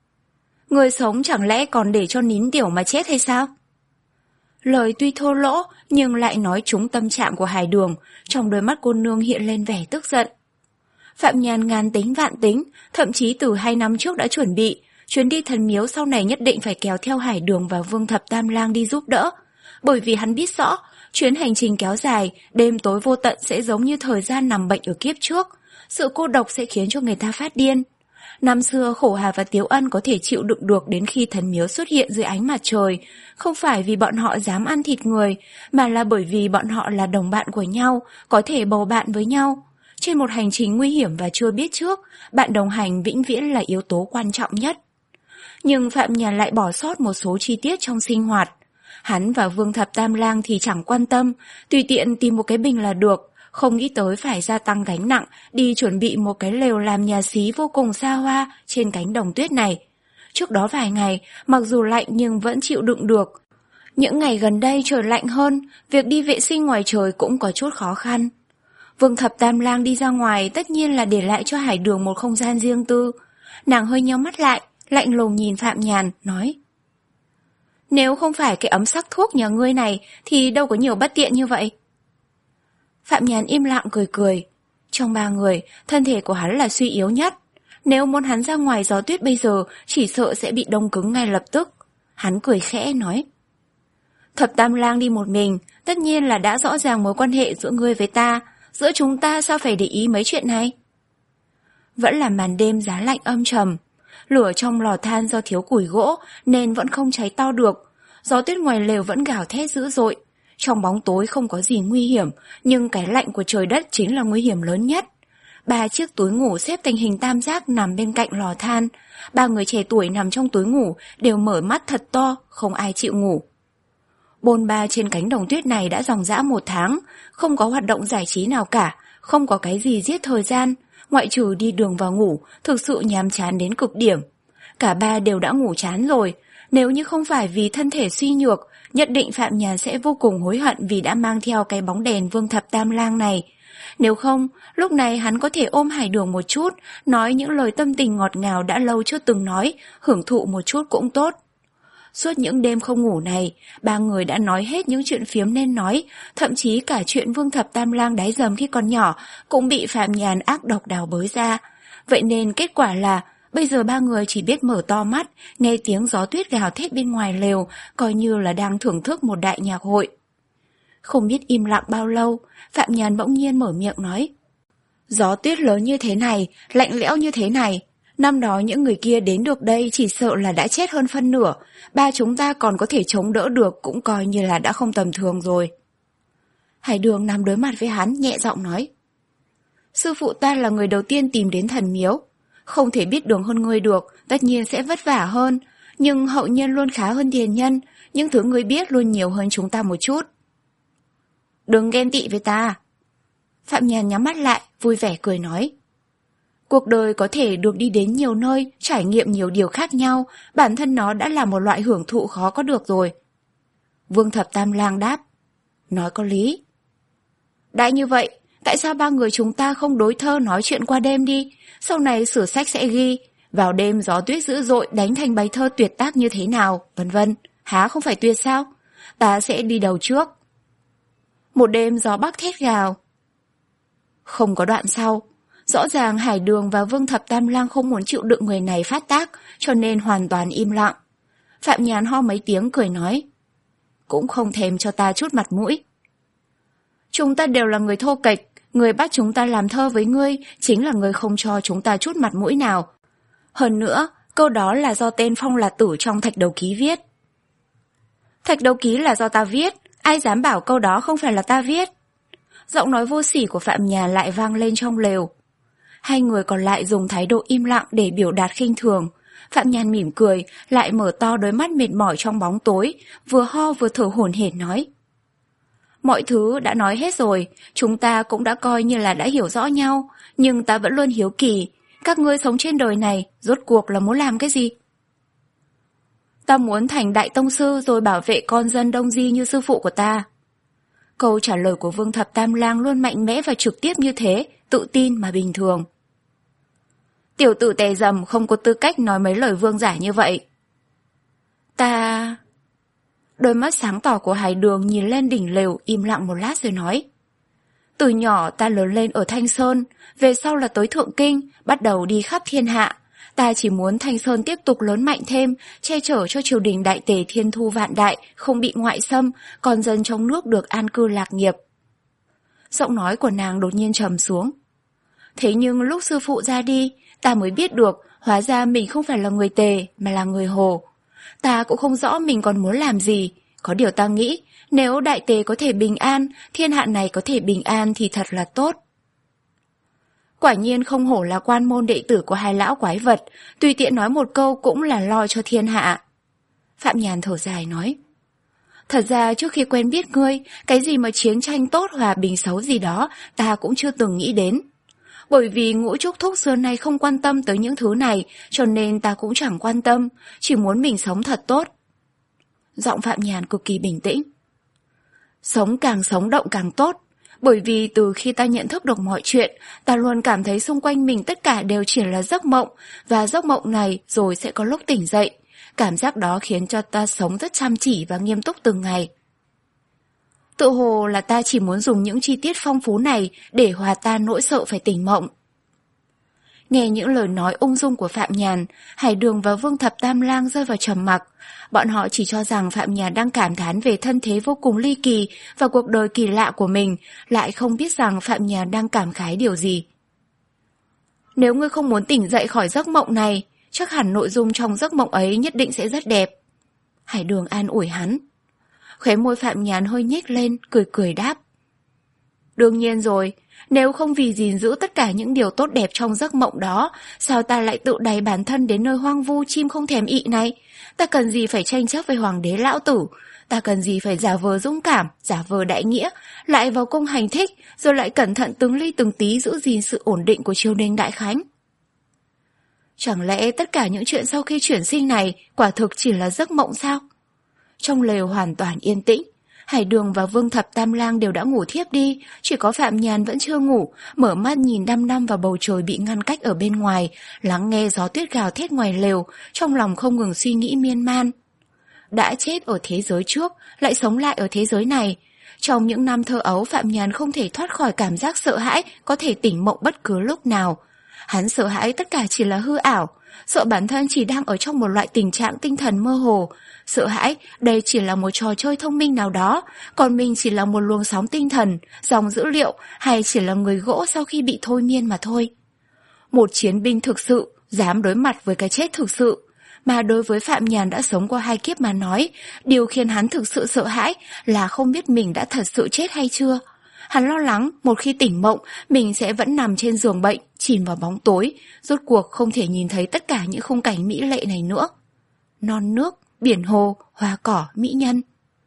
Người sống chẳng lẽ còn để cho nín tiểu mà chết hay sao? Lời tuy thô lỗ nhưng lại nói trúng tâm trạng của Hải Đường, trong đôi mắt cô nương hiện lên vẻ tức giận. Phạm Nhàn ngàn tính vạn tính, thậm chí từ hai năm trước đã chuẩn bị, chuyến đi thần miếu sau này nhất định phải kéo theo Hải Đường và Vương Thập Tam Lang đi giúp đỡ, bởi vì hắn biết rõ, chuyến hành trình kéo dài, đêm tối vô tận sẽ giống như thời gian nằm bệnh ở kiếp trước, sự cô độc sẽ khiến cho người ta phát điên. Năm xưa Khổ Hà và Tiếu Ân có thể chịu đựng được đến khi thần miếu xuất hiện dưới ánh mặt trời, không phải vì bọn họ dám ăn thịt người, mà là bởi vì bọn họ là đồng bạn của nhau, có thể bầu bạn với nhau. Trên một hành trình nguy hiểm và chưa biết trước, bạn đồng hành vĩnh viễn là yếu tố quan trọng nhất. Nhưng Phạm Nhàn lại bỏ sót một số chi tiết trong sinh hoạt. Hắn và Vương Thập Tam Lang thì chẳng quan tâm, tùy tiện tìm một cái bình là được, không nghĩ tới phải gia tăng gánh nặng, đi chuẩn bị một cái lều làm nhà xí vô cùng xa hoa trên cánh đồng tuyết này. Trước đó vài ngày, mặc dù lạnh nhưng vẫn chịu đựng được. Những ngày gần đây trời lạnh hơn, việc đi vệ sinh ngoài trời cũng có chút khó khăn. Vương Thập Tam Lang đi ra ngoài tất nhiên là để lại cho Hải Đường một không gian riêng tư. Nàng hơi nheo mắt lại, lạnh lùng nhìn Phạm Nhàn, nói. Nếu không phải cái ấm sắc thuốc nhà ngươi này thì đâu có nhiều bất tiện như vậy. Phạm Nhàn im lặng cười cười. Trong ba người, thân thể của hắn là suy yếu nhất. Nếu muốn hắn ra ngoài gió tuyết bây giờ, chỉ sợ sẽ bị đông cứng ngay lập tức. Hắn cười khẽ nói. Thập Tam Lang đi một mình, tất nhiên là đã rõ ràng mối quan hệ giữa ngươi với ta. Giữa chúng ta sao phải để ý mấy chuyện này? Vẫn là màn đêm giá lạnh âm trầm. Lửa trong lò than do thiếu củi gỗ nên vẫn không cháy to được. Gió tuyết ngoài lều vẫn gào thét dữ dội. Trong bóng tối không có gì nguy hiểm, nhưng cái lạnh của trời đất chính là nguy hiểm lớn nhất. Ba chiếc túi ngủ xếp thành hình tam giác nằm bên cạnh lò than. Ba người trẻ tuổi nằm trong túi ngủ đều mở mắt thật to, không ai chịu ngủ. Bôn ba trên cánh đồng tuyết này đã dòng dã một tháng, không có hoạt động giải trí nào cả, không có cái gì giết thời gian, ngoại trừ đi đường và ngủ, thực sự nhàm chán đến cực điểm. Cả ba đều đã ngủ chán rồi, nếu như không phải vì thân thể suy nhược, nhất định Phạm Nhàn sẽ vô cùng hối hận vì đã mang theo cái bóng đèn Vương Thập Tam Lang này. Nếu không, lúc này hắn có thể ôm Hải Đường một chút, nói những lời tâm tình ngọt ngào đã lâu chưa từng nói, hưởng thụ một chút cũng tốt. Suốt những đêm không ngủ này, ba người đã nói hết những chuyện phiếm nên nói, thậm chí cả chuyện Vương Thập Tam Lang đáy dầm khi còn nhỏ cũng bị Phạm Nhàn ác độc đào bới ra. Vậy nên kết quả là, bây giờ ba người chỉ biết mở to mắt, nghe tiếng gió tuyết gào thét bên ngoài lều, coi như là đang thưởng thức một đại nhạc hội. Không biết im lặng bao lâu, Phạm Nhàn bỗng nhiên mở miệng nói. Gió tuyết lớn như thế này, lạnh lẽo như thế này. Năm đó những người kia đến được đây chỉ sợ là đã chết hơn phân nửa. Ba chúng ta còn có thể chống đỡ được cũng coi như là đã không tầm thường rồi. Hải Đường nằm đối mặt với hắn, nhẹ giọng nói. Sư phụ ta là người đầu tiên tìm đến thần miếu. Không thể biết đường hơn ngươi được, tất nhiên sẽ vất vả hơn. Nhưng hậu nhân luôn khá hơn tiền nhân, những thứ ngươi biết luôn nhiều hơn chúng ta một chút. Đừng ghen tị với ta. Phạm Nhàn nhắm mắt lại, vui vẻ cười nói. Cuộc đời có thể được đi đến nhiều nơi, trải nghiệm nhiều điều khác nhau, bản thân nó đã là một loại hưởng thụ khó có được rồi. Vương Thập Tam Lang đáp. Nói có lý. Đã như vậy, tại sao ba người chúng ta không đối thơ nói chuyện qua đêm đi? Sau này sử sách sẽ ghi, vào đêm gió tuyết dữ dội đánh thành bài thơ tuyệt tác như thế nào, vân vân. Há không phải tuyệt sao? Ta sẽ đi đầu trước. Một đêm gió bắc thét gào. Không có đoạn sau. Rõ ràng Hải Đường và Vương Thập Tam Lang không muốn chịu đựng người này phát tác, cho nên hoàn toàn im lặng. Phạm Nhàn ho mấy tiếng cười nói. Cũng không thèm cho ta chút mặt mũi. Chúng ta đều là người thô kệch, người bắt chúng ta làm thơ với ngươi chính là người không cho chúng ta chút mặt mũi nào. Hơn nữa, câu đó là do tên Phong Là Tử trong Thạch Đầu Ký viết. Thạch Đầu Ký là do ta viết, ai dám bảo câu đó không phải là ta viết. Giọng nói vô sỉ của Phạm Nhàn lại vang lên trong lều. Hai người còn lại dùng thái độ im lặng để biểu đạt khinh thường. Phạm Nhàn mỉm cười, lại mở to đôi mắt mệt mỏi trong bóng tối, vừa ho vừa thở hổn hển nói. Mọi thứ đã nói hết rồi, chúng ta cũng đã coi như là đã hiểu rõ nhau, nhưng ta vẫn luôn hiếu kỳ, các ngươi sống trên đời này, rốt cuộc là muốn làm cái gì? Ta muốn thành đại tông sư rồi bảo vệ con dân Đông Di như sư phụ của ta. Câu trả lời của Vương Thập Tam Lang luôn mạnh mẽ và trực tiếp như thế, tự tin mà bình thường. Tiểu tử tè dầm không có tư cách nói mấy lời vương giả như vậy. Ta... Đôi mắt sáng tỏ của Hải Đường nhìn lên đỉnh lều, im lặng một lát rồi nói. Từ nhỏ ta lớn lên ở Thanh Sơn, về sau là tới Thượng Kinh, bắt đầu đi khắp thiên hạ. Ta chỉ muốn Thanh Sơn tiếp tục lớn mạnh thêm, che chở cho triều đình đại tề thiên thu vạn đại, không bị ngoại xâm, con dân trong nước được an cư lạc nghiệp. Giọng nói của nàng đột nhiên trầm xuống. Thế nhưng lúc sư phụ ra đi, ta mới biết được, hóa ra mình không phải là người Tề, mà là người Hồ. Ta cũng không rõ mình còn muốn làm gì, có điều ta nghĩ, nếu đại Tề có thể bình an, thiên hạ này có thể bình an thì thật là tốt. Quả nhiên không hổ là quan môn đệ tử của hai lão quái vật, tùy tiện nói một câu cũng là lo cho thiên hạ. Phạm Nhàn thở dài nói. Thật ra trước khi quen biết ngươi, cái gì mà chiến tranh tốt hòa bình xấu gì đó, ta cũng chưa từng nghĩ đến. Bởi vì Ngũ Trúc Thúc xưa nay không quan tâm tới những thứ này, cho nên ta cũng chẳng quan tâm, chỉ muốn mình sống thật tốt. Giọng Phạm Nhàn cực kỳ bình tĩnh. Sống càng sống động càng tốt, bởi vì từ khi ta nhận thức được mọi chuyện, ta luôn cảm thấy xung quanh mình tất cả đều chỉ là giấc mộng, và giấc mộng này rồi sẽ có lúc tỉnh dậy. Cảm giác đó khiến cho ta sống rất chăm chỉ và nghiêm túc từng ngày. Tự hồ là ta chỉ muốn dùng những chi tiết phong phú này để hòa tan nỗi sợ phải tỉnh mộng. Nghe những lời nói ung dung của Phạm Nhàn, Hải Đường và Vương Thập Tam Lang rơi vào trầm mặc. Bọn họ chỉ cho rằng Phạm Nhàn đang cảm thán về thân thế vô cùng ly kỳ và cuộc đời kỳ lạ của mình, lại không biết rằng Phạm Nhàn đang cảm khái điều gì. Nếu ngươi không muốn tỉnh dậy khỏi giấc mộng này, chắc hẳn nội dung trong giấc mộng ấy nhất định sẽ rất đẹp. Hải Đường an ủi hắn. Khóe môi Phạm Nhàn hơi nhếch lên, cười cười đáp. Đương nhiên rồi, nếu không vì gìn giữ tất cả những điều tốt đẹp trong giấc mộng đó, sao ta lại tự đày bản thân đến nơi hoang vu chim không thèm ị này? Ta cần gì phải tranh chấp với hoàng đế lão tử? Ta cần gì phải giả vờ dũng cảm, giả vờ đại nghĩa, lại vào cung hành thích, rồi lại cẩn thận từng ly từng tí giữ gìn sự ổn định của triều đình đại khánh? Chẳng lẽ tất cả những chuyện sau khi chuyển sinh này quả thực chỉ là giấc mộng sao? Trong lều hoàn toàn yên tĩnh, Hải Đường và Vương Thập Tam Lang đều đã ngủ thiếp đi, chỉ có Phạm Nhàn vẫn chưa ngủ, mở mắt nhìn đăm đăm vào bầu trời bị ngăn cách ở bên ngoài, lắng nghe gió tuyết gào thét ngoài lều, trong lòng không ngừng suy nghĩ miên man. Đã chết ở thế giới trước, lại sống lại ở thế giới này. Trong những năm thơ ấu, Phạm Nhàn không thể thoát khỏi cảm giác sợ hãi có thể tỉnh mộng bất cứ lúc nào. Hắn sợ hãi tất cả chỉ là hư ảo, sợ bản thân chỉ đang ở trong một loại tình trạng tinh thần mơ hồ, sợ hãi đây chỉ là một trò chơi thông minh nào đó, còn mình chỉ là một luồng sóng tinh thần, dòng dữ liệu hay chỉ là người gỗ sau khi bị thôi miên mà thôi. Một chiến binh thực sự, dám đối mặt với cái chết thực sự. Mà đối với Phạm Nhàn đã sống qua hai kiếp mà nói, điều khiến hắn thực sự sợ hãi là không biết mình đã thật sự chết hay chưa. Hắn lo lắng một khi tỉnh mộng, mình sẽ vẫn nằm trên giường bệnh, chìm vào bóng tối, rốt cuộc không thể nhìn thấy tất cả những khung cảnh mỹ lệ này nữa. Non nước, biển hồ, hoa cỏ, mỹ nhân.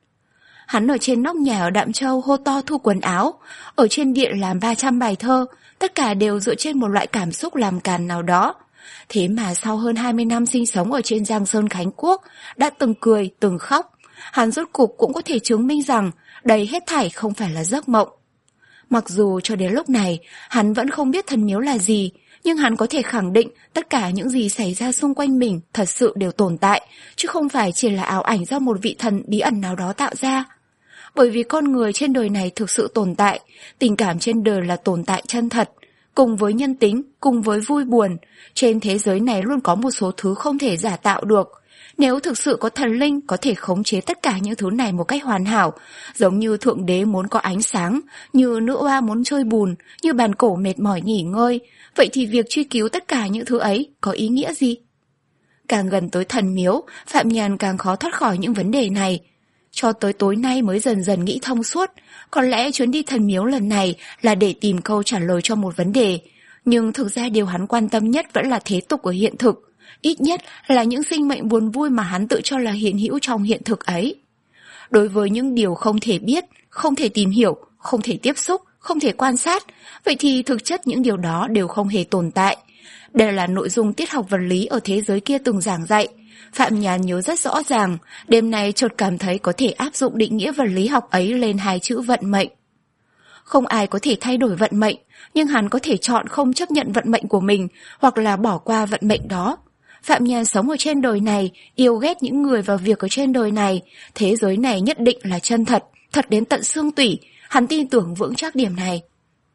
Hắn ở trên nóc nhà ở Đạm Châu hô to thu quần áo, ở trên điện làm ba trăm bài thơ, tất cả đều dựa trên một loại cảm xúc làm càn nào đó. Thế mà sau hơn hai mươi năm sinh sống ở trên Giang Sơn Khánh Quốc, đã từng cười, từng khóc, hắn rốt cục cũng có thể chứng minh rằng đây hết thảy không phải là giấc mộng. Mặc dù cho đến lúc này, hắn vẫn không biết thần miếu là gì, nhưng hắn có thể khẳng định tất cả những gì xảy ra xung quanh mình thật sự đều tồn tại, chứ không phải chỉ là ảo ảnh do một vị thần bí ẩn nào đó tạo ra. Bởi vì con người trên đời này thực sự tồn tại, tình cảm trên đời là tồn tại chân thật. Cùng với nhân tính, cùng với vui buồn, trên thế giới này luôn có một số thứ không thể giả tạo được. Nếu thực sự có thần linh có thể khống chế tất cả những thứ này một cách hoàn hảo, giống như Thượng Đế muốn có ánh sáng, như nữ oa muốn chơi bùn, như bàn cổ mệt mỏi nghỉ ngơi, vậy thì việc truy cứu tất cả những thứ ấy có ý nghĩa gì? Càng gần tới thần miếu, Phạm Nhàn càng khó thoát khỏi những vấn đề này. Cho tới tối nay mới dần dần nghĩ thông suốt, có lẽ chuyến đi thần miếu lần này là để tìm câu trả lời cho một vấn đề. Nhưng thực ra điều hắn quan tâm nhất vẫn là thế tục ở hiện thực, ít nhất là những sinh mệnh buồn vui mà hắn tự cho là hiện hữu trong hiện thực ấy. Đối với những điều không thể biết, không thể tìm hiểu, không thể tiếp xúc, không thể quan sát, vậy thì thực chất những điều đó đều không hề tồn tại. Đây là nội dung tiết học vật lý ở thế giới kia từng giảng dạy. Phạm Nhàn nhớ rất rõ ràng, đêm nay chợt cảm thấy có thể áp dụng định nghĩa vật lý học ấy lên hai chữ vận mệnh. Không ai có thể thay đổi vận mệnh, nhưng hắn có thể chọn không chấp nhận vận mệnh của mình, hoặc là bỏ qua vận mệnh đó. Phạm Nhàn sống ở trên đời này, yêu ghét những người và việc ở trên đời này, thế giới này nhất định là chân thật, thật đến tận xương tủy, hắn tin tưởng vững chắc điểm này.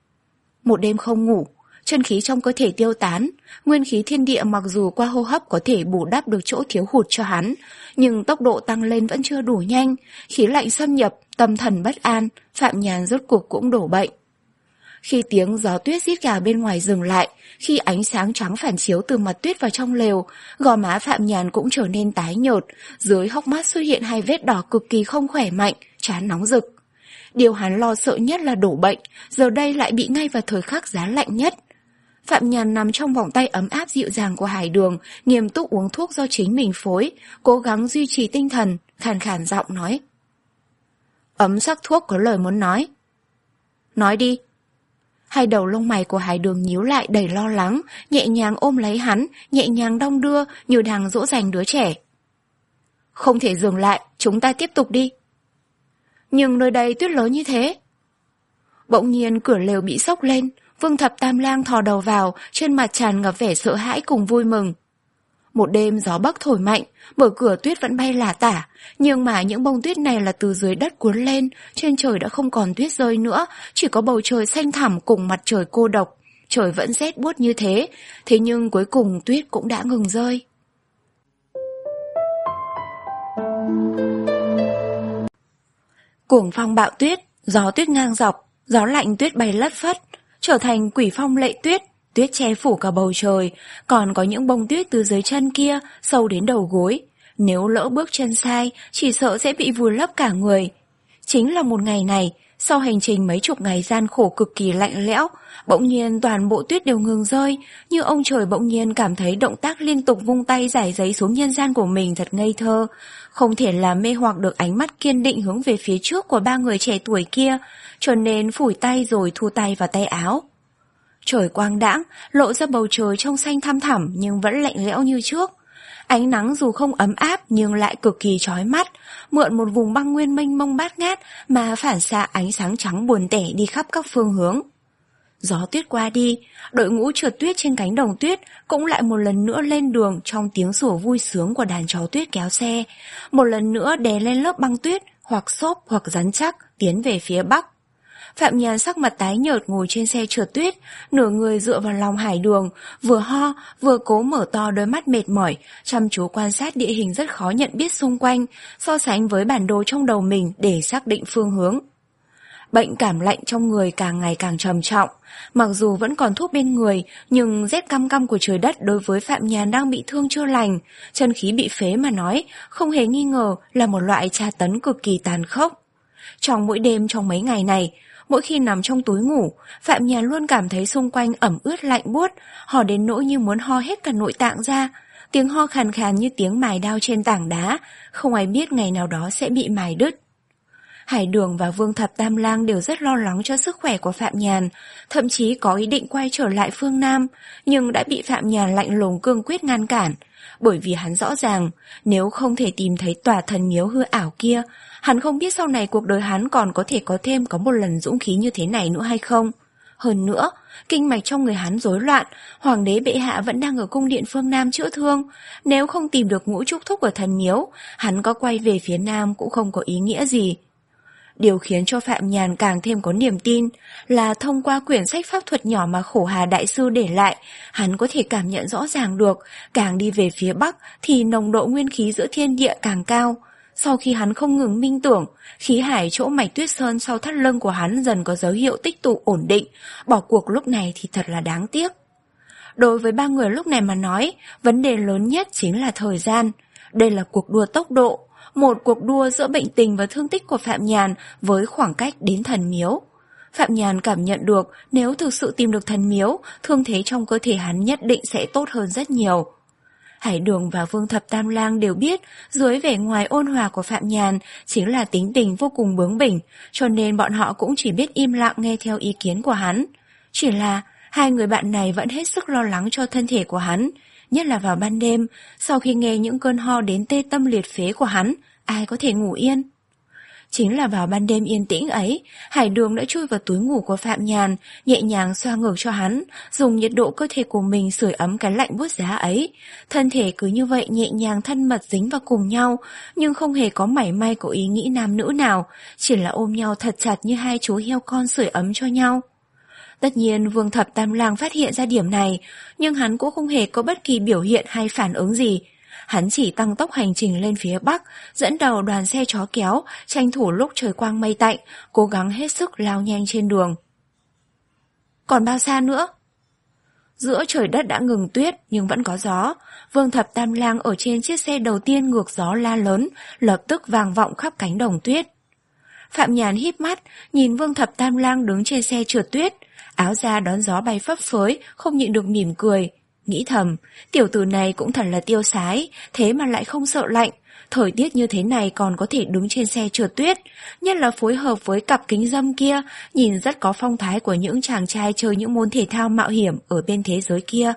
Một đêm không ngủ, chân khí trong cơ thể tiêu tán, nguyên khí thiên địa mặc dù qua hô hấp có thể bù đắp được chỗ thiếu hụt cho hắn, nhưng tốc độ tăng lên vẫn chưa đủ nhanh, khí lạnh xâm nhập, tâm thần bất an, Phạm Nhàn rốt cuộc cũng đổ bệnh. Khi tiếng gió tuyết rít gào bên ngoài dừng lại, khi ánh sáng trắng phản chiếu từ mặt tuyết vào trong lều, gò má Phạm Nhàn cũng trở nên tái nhợt, dưới hốc mắt xuất hiện hai vết đỏ cực kỳ không khỏe mạnh, trán nóng rực. Điều hắn lo sợ nhất là đổ bệnh, giờ đây lại bị ngay vào thời khắc giá lạnh nhất. Phạm Nhàn nằm trong vòng tay ấm áp dịu dàng của Hải Đường, nghiêm túc uống thuốc do chính mình phối, cố gắng duy trì tinh thần, khàn khàn giọng nói. Ấm sắc thuốc có lời muốn nói. Nói đi. Hai đầu lông mày của Hải Đường nhíu lại đầy lo lắng, nhẹ nhàng ôm lấy hắn, nhẹ nhàng đong đưa như đang dỗ dành đứa trẻ. Không thể dừng lại, chúng ta tiếp tục đi. Nhưng nơi đây tuyết lớn như thế. Bỗng nhiên cửa lều bị xốc lên, Vương Thập Tam Lang thò đầu vào, trên mặt tràn ngập vẻ sợ hãi cùng vui mừng. Một đêm gió bắc thổi mạnh, mở cửa tuyết vẫn bay lả tả, nhưng mà những bông tuyết này là từ dưới đất cuốn lên, trên trời đã không còn tuyết rơi nữa, chỉ có bầu trời xanh thẳm cùng mặt trời cô độc. Trời vẫn rét buốt như thế, thế nhưng cuối cùng tuyết cũng đã ngừng rơi. Cuồng phong bạo tuyết, gió tuyết ngang dọc, gió lạnh tuyết bay lất phất, trở thành quỷ phong lệ tuyết, tuyết che phủ cả bầu trời, còn có những bông tuyết từ dưới chân kia, sâu đến đầu gối. Nếu lỡ bước chân sai, chỉ sợ sẽ bị vùi lấp cả người. Chính là một ngày này, sau hành trình mấy chục ngày gian khổ cực kỳ lạnh lẽo, bỗng nhiên toàn bộ tuyết đều ngừng rơi, như ông trời bỗng nhiên cảm thấy động tác liên tục vung tay rải giấy xuống nhân gian của mình thật ngây thơ, không thể làm mê hoặc được ánh mắt kiên định hướng về phía trước của ba người trẻ tuổi kia, cho nên phủi tay rồi thu tay vào tay áo. Trời quang đãng, lộ ra bầu trời trong xanh thăm thẳm nhưng vẫn lạnh lẽo như trước. Ánh nắng dù không ấm áp nhưng lại cực kỳ chói mắt, mượn một vùng băng nguyên mênh mông bát ngát mà phản xạ ánh sáng trắng buồn tẻ đi khắp các phương hướng. Gió tuyết qua đi, đội ngũ trượt tuyết trên cánh đồng tuyết cũng lại một lần nữa lên đường trong tiếng sủa vui sướng của đàn chó tuyết kéo xe, một lần nữa đè lên lớp băng tuyết hoặc xốp hoặc rắn chắc tiến về phía bắc. Phạm Nhàn sắc mặt tái nhợt ngồi trên xe trượt tuyết, nửa người dựa vào lòng Hải Đường, vừa ho, vừa cố mở to đôi mắt mệt mỏi, chăm chú quan sát địa hình rất khó nhận biết xung quanh, so sánh với bản đồ trong đầu mình để xác định phương hướng. Bệnh cảm lạnh trong người càng ngày càng trầm trọng, mặc dù vẫn còn thuốc bên người, nhưng rét căm căm của trời đất đối với Phạm Nhàn đang bị thương chưa lành, chân khí bị phế mà nói, không hề nghi ngờ là một loại tra tấn cực kỳ tàn khốc. Trong mỗi đêm trong mấy ngày này, mỗi khi nằm trong túi ngủ, Phạm Nhàn luôn cảm thấy xung quanh ẩm ướt lạnh buốt, ho đến nỗi như muốn ho hết cả nội tạng ra. Tiếng ho khàn khàn như tiếng mài đao trên tảng đá, không ai biết ngày nào đó sẽ bị mài đứt. Hải Đường và Vương Thập Tam Lang đều rất lo lắng cho sức khỏe của Phạm Nhàn, thậm chí có ý định quay trở lại phương Nam, nhưng đã bị Phạm Nhàn lạnh lùng cương quyết ngăn cản, bởi vì hắn rõ ràng, nếu không thể tìm thấy tòa thần miếu hư ảo kia, hắn không biết sau này cuộc đời hắn còn có thể có thêm có một lần dũng khí như thế này nữa hay không. Hơn nữa, kinh mạch trong người hắn rối loạn, hoàng đế bệ hạ vẫn đang ở cung điện phương Nam chữa thương, nếu không tìm được ngũ trúc thúc ở thần miếu, hắn có quay về phía Nam cũng không có ý nghĩa gì. Điều khiến cho Phạm Nhàn càng thêm có niềm tin là thông qua quyển sách pháp thuật nhỏ mà Khổ Hà Đại Sư để lại, hắn có thể cảm nhận rõ ràng được, càng đi về phía Bắc thì nồng độ nguyên khí giữa thiên địa càng cao. Sau khi hắn không ngừng minh tưởng, khí hải chỗ mạch tuyết sơn sau thắt lưng của hắn dần có dấu hiệu tích tụ ổn định, bỏ cuộc lúc này thì thật là đáng tiếc. Đối với ba người lúc này mà nói, vấn đề lớn nhất chính là thời gian. Đây là cuộc đua tốc độ, một cuộc đua giữa bệnh tình và thương tích của Phạm Nhàn với khoảng cách đến thần miếu. Phạm Nhàn cảm nhận được nếu thực sự tìm được thần miếu, thương thế trong cơ thể hắn nhất định sẽ tốt hơn rất nhiều. Hải Đường và Vương Thập Tam Lang đều biết dưới vẻ ngoài ôn hòa của Phạm Nhàn chính là tính tình vô cùng bướng bỉnh, cho nên bọn họ cũng chỉ biết im lặng nghe theo ý kiến của hắn. Chỉ là hai người bạn này vẫn hết sức lo lắng cho thân thể của hắn, nhất là vào ban đêm, sau khi nghe những cơn ho đến tê tâm liệt phế của hắn, ai có thể ngủ yên. Chính là vào ban đêm yên tĩnh ấy, Hải Đường đã chui vào túi ngủ của Phạm Nhàn, nhẹ nhàng xoa ngực cho hắn, dùng nhiệt độ cơ thể của mình sưởi ấm cái lạnh buốt giá ấy. Thân thể cứ như vậy nhẹ nhàng thân mật dính vào cùng nhau, nhưng không hề có mảy may có ý nghĩ nam nữ nào, chỉ là ôm nhau thật chặt như hai chú heo con sưởi ấm cho nhau. Tất nhiên Vương Thập Tam Lang phát hiện ra điểm này, nhưng hắn cũng không hề có bất kỳ biểu hiện hay phản ứng gì. Hắn chỉ tăng tốc hành trình lên phía Bắc, dẫn đầu đoàn xe chó kéo, tranh thủ lúc trời quang mây tạnh, cố gắng hết sức lao nhanh trên đường. Còn bao xa nữa? Giữa trời đất đã ngừng tuyết nhưng vẫn có gió. Vương Thập Tam Lang ở trên chiếc xe đầu tiên ngược gió la lớn, lập tức vang vọng khắp cánh đồng tuyết. Phạm Nhàn híp mắt, nhìn Vương Thập Tam Lang đứng trên xe trượt tuyết, áo da đón gió bay phấp phới, không nhịn được mỉm cười. Nghĩ thầm, tiểu tử này cũng thật là tiêu sái, thế mà lại không sợ lạnh. Thời tiết như thế này còn có thể đứng trên xe trượt tuyết, nhất là phối hợp với cặp kính râm kia, nhìn rất có phong thái của những chàng trai chơi những môn thể thao mạo hiểm ở bên thế giới kia.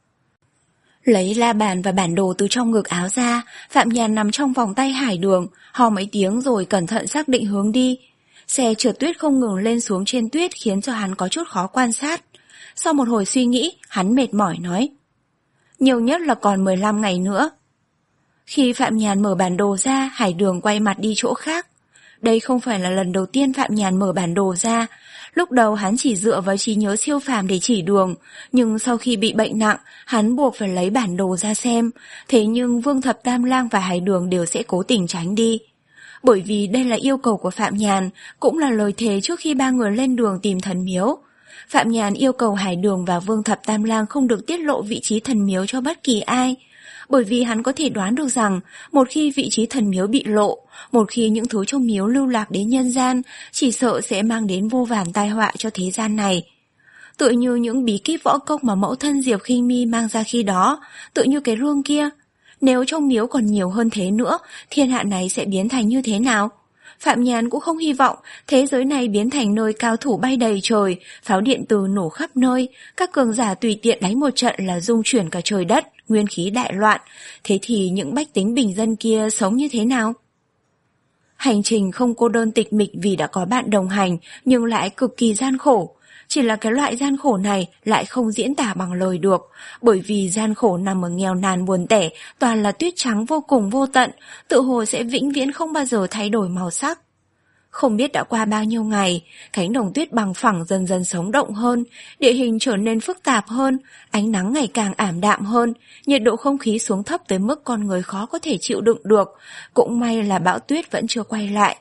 Lấy la bàn và bản đồ từ trong ngực áo ra, Phạm Nhàn nằm trong vòng tay Hải Đường, hò mấy tiếng rồi cẩn thận xác định hướng đi. Xe trượt tuyết không ngừng lên xuống trên tuyết khiến cho hắn có chút khó quan sát. Sau một hồi suy nghĩ, hắn mệt mỏi nói: nhiều nhất là còn mười lăm ngày nữa. Khi Phạm Nhàn mở bản đồ ra, Hải Đường quay mặt đi chỗ khác. Đây không phải là lần đầu tiên Phạm Nhàn mở bản đồ ra. Lúc đầu hắn chỉ dựa vào trí nhớ siêu phàm để chỉ đường, nhưng sau khi bị bệnh nặng, hắn buộc phải lấy bản đồ ra xem. Thế nhưng Vương Thập Tam Lang và Hải Đường đều sẽ cố tình tránh đi. Bởi vì đây là yêu cầu của Phạm Nhàn, cũng là lời thề trước khi ba người lên đường tìm thần miếu. Phạm Nhàn yêu cầu Hải Đường và Vương Thập Tam Lang không được tiết lộ vị trí thần miếu cho bất kỳ ai, bởi vì hắn có thể đoán được rằng một khi vị trí thần miếu bị lộ, một khi những thứ trong miếu lưu lạc đến nhân gian, chỉ sợ sẽ mang đến vô vàn tai họa cho thế gian này. Tựa như những bí kíp võ công mà mẫu thân Diệp Khinh Mi mang ra khi đó, tựa như cái rương kia. Nếu trong miếu còn nhiều hơn thế nữa, thiên hạ này sẽ biến thành như thế nào? Phạm Nhàn cũng không hy vọng thế giới này biến thành nơi cao thủ bay đầy trời, pháo điện từ nổ khắp nơi, các cường giả tùy tiện đánh một trận là rung chuyển cả trời đất, nguyên khí đại loạn. Thế thì những bách tính bình dân kia sống như thế nào? Hành trình không cô đơn tịch mịch vì đã có bạn đồng hành, nhưng lại cực kỳ gian khổ. Chỉ là cái loại gian khổ này lại không diễn tả bằng lời được, bởi vì gian khổ nằm ở nghèo nàn buồn tẻ, toàn là tuyết trắng vô cùng vô tận, tự hồ sẽ vĩnh viễn không bao giờ thay đổi màu sắc. Không biết đã qua bao nhiêu ngày, cánh đồng tuyết bằng phẳng dần dần sống động hơn, địa hình trở nên phức tạp hơn, ánh nắng ngày càng ảm đạm hơn, nhiệt độ không khí xuống thấp tới mức con người khó có thể chịu đựng được. Cũng may là bão tuyết vẫn chưa quay lại.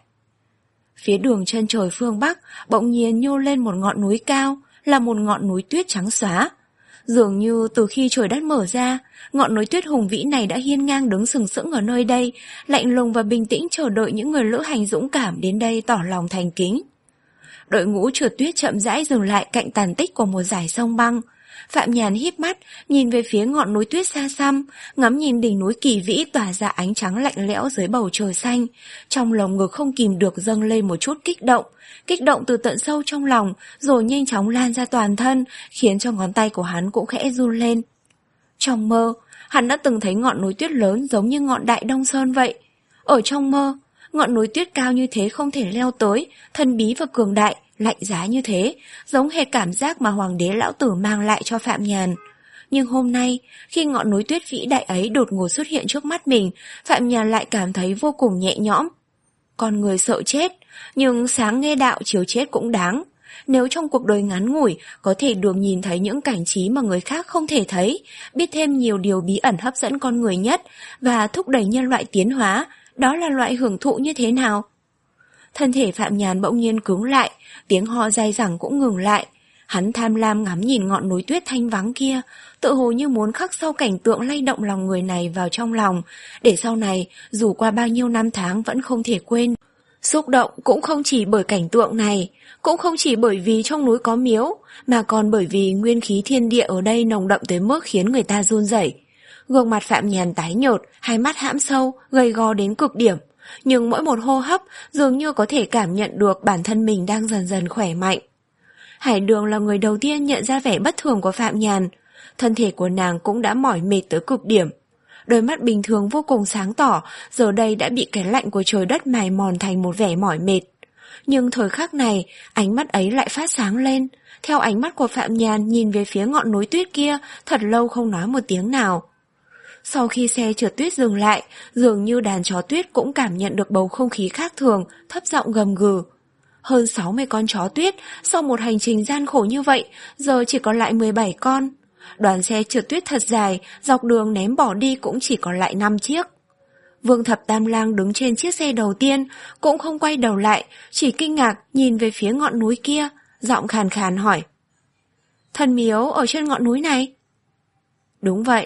Phía đường chân trời phương Bắc bỗng nhiên nhô lên một ngọn núi cao, là một ngọn núi tuyết trắng xóa. Dường như từ khi trời đất mở ra, ngọn núi tuyết hùng vĩ này đã hiên ngang đứng sừng sững ở nơi đây, lạnh lùng và bình tĩnh chờ đợi những người lữ hành dũng cảm đến đây tỏ lòng thành kính. Đội ngũ trượt tuyết chậm rãi dừng lại cạnh tàn tích của một dải sông băng. Phạm Nhàn híp mắt, nhìn về phía ngọn núi tuyết xa xăm, ngắm nhìn đỉnh núi kỳ vĩ tỏa ra ánh trắng lạnh lẽo dưới bầu trời xanh. Trong lồng ngực không kìm được dâng lên một chút kích động, kích động từ tận sâu trong lòng, rồi nhanh chóng lan ra toàn thân, khiến cho ngón tay của hắn cũng khẽ run lên. Trong mơ, hắn đã từng thấy ngọn núi tuyết lớn giống như ngọn Đại Đông Sơn vậy. Ở trong mơ, ngọn núi tuyết cao như thế không thể leo tới, thần bí và cường đại, lạnh giá như thế, giống hệt cảm giác mà Hoàng đế lão tử mang lại cho Phạm Nhàn. Nhưng hôm nay, khi ngọn núi tuyết vĩ đại ấy đột ngột xuất hiện trước mắt mình, Phạm Nhàn lại cảm thấy vô cùng nhẹ nhõm. Con người sợ chết, nhưng sáng nghe đạo chiều chết cũng đáng. Nếu trong cuộc đời ngắn ngủi có thể được nhìn thấy những cảnh trí mà người khác không thể thấy, biết thêm nhiều điều bí ẩn hấp dẫn con người nhất và thúc đẩy nhân loại tiến hóa, đó là loại hưởng thụ như thế nào? Thân thể Phạm Nhàn bỗng nhiên cứng lại, tiếng ho dai dẳng cũng ngừng lại. Hắn tham lam ngắm nhìn ngọn núi tuyết thanh vắng kia, tự hồ như muốn khắc sâu cảnh tượng lay động lòng người này vào trong lòng, để sau này, dù qua bao nhiêu năm tháng vẫn không thể quên. Xúc động cũng không chỉ bởi cảnh tượng này, cũng không chỉ bởi vì trong núi có miếu, mà còn bởi vì nguyên khí thiên địa ở đây nồng đậm tới mức khiến người ta run rẩy. Gương mặt Phạm Nhàn tái nhợt, hai mắt hãm sâu, gầy gò đến cực điểm. Nhưng mỗi một hô hấp dường như có thể cảm nhận được bản thân mình đang dần dần khỏe mạnh. Hải Đường là người đầu tiên nhận ra vẻ bất thường của Phạm Nhàn. Thân thể của nàng cũng đã mỏi mệt tới cực điểm. Đôi mắt bình thường vô cùng sáng tỏ, giờ đây đã bị cái lạnh của trời đất mài mòn thành một vẻ mỏi mệt. Nhưng thời khắc này, ánh mắt ấy lại phát sáng lên. Theo ánh mắt của Phạm Nhàn nhìn về phía ngọn núi tuyết kia, thật lâu không nói một tiếng nào. Sau khi xe trượt tuyết dừng lại, dường như đàn chó tuyết cũng cảm nhận được bầu không khí khác thường, thấp giọng gầm gừ. Hơn sáu mươi con chó tuyết, sau một hành trình gian khổ như vậy, giờ chỉ còn lại mười bảy con. Đoàn xe trượt tuyết thật dài, dọc đường ném bỏ đi cũng chỉ còn lại năm chiếc. Vương Thập Tam Lang đứng trên chiếc xe đầu tiên, cũng không quay đầu lại, chỉ kinh ngạc nhìn về phía ngọn núi kia, giọng khàn khàn hỏi. Thần miếu ở trên ngọn núi này? Đúng vậy.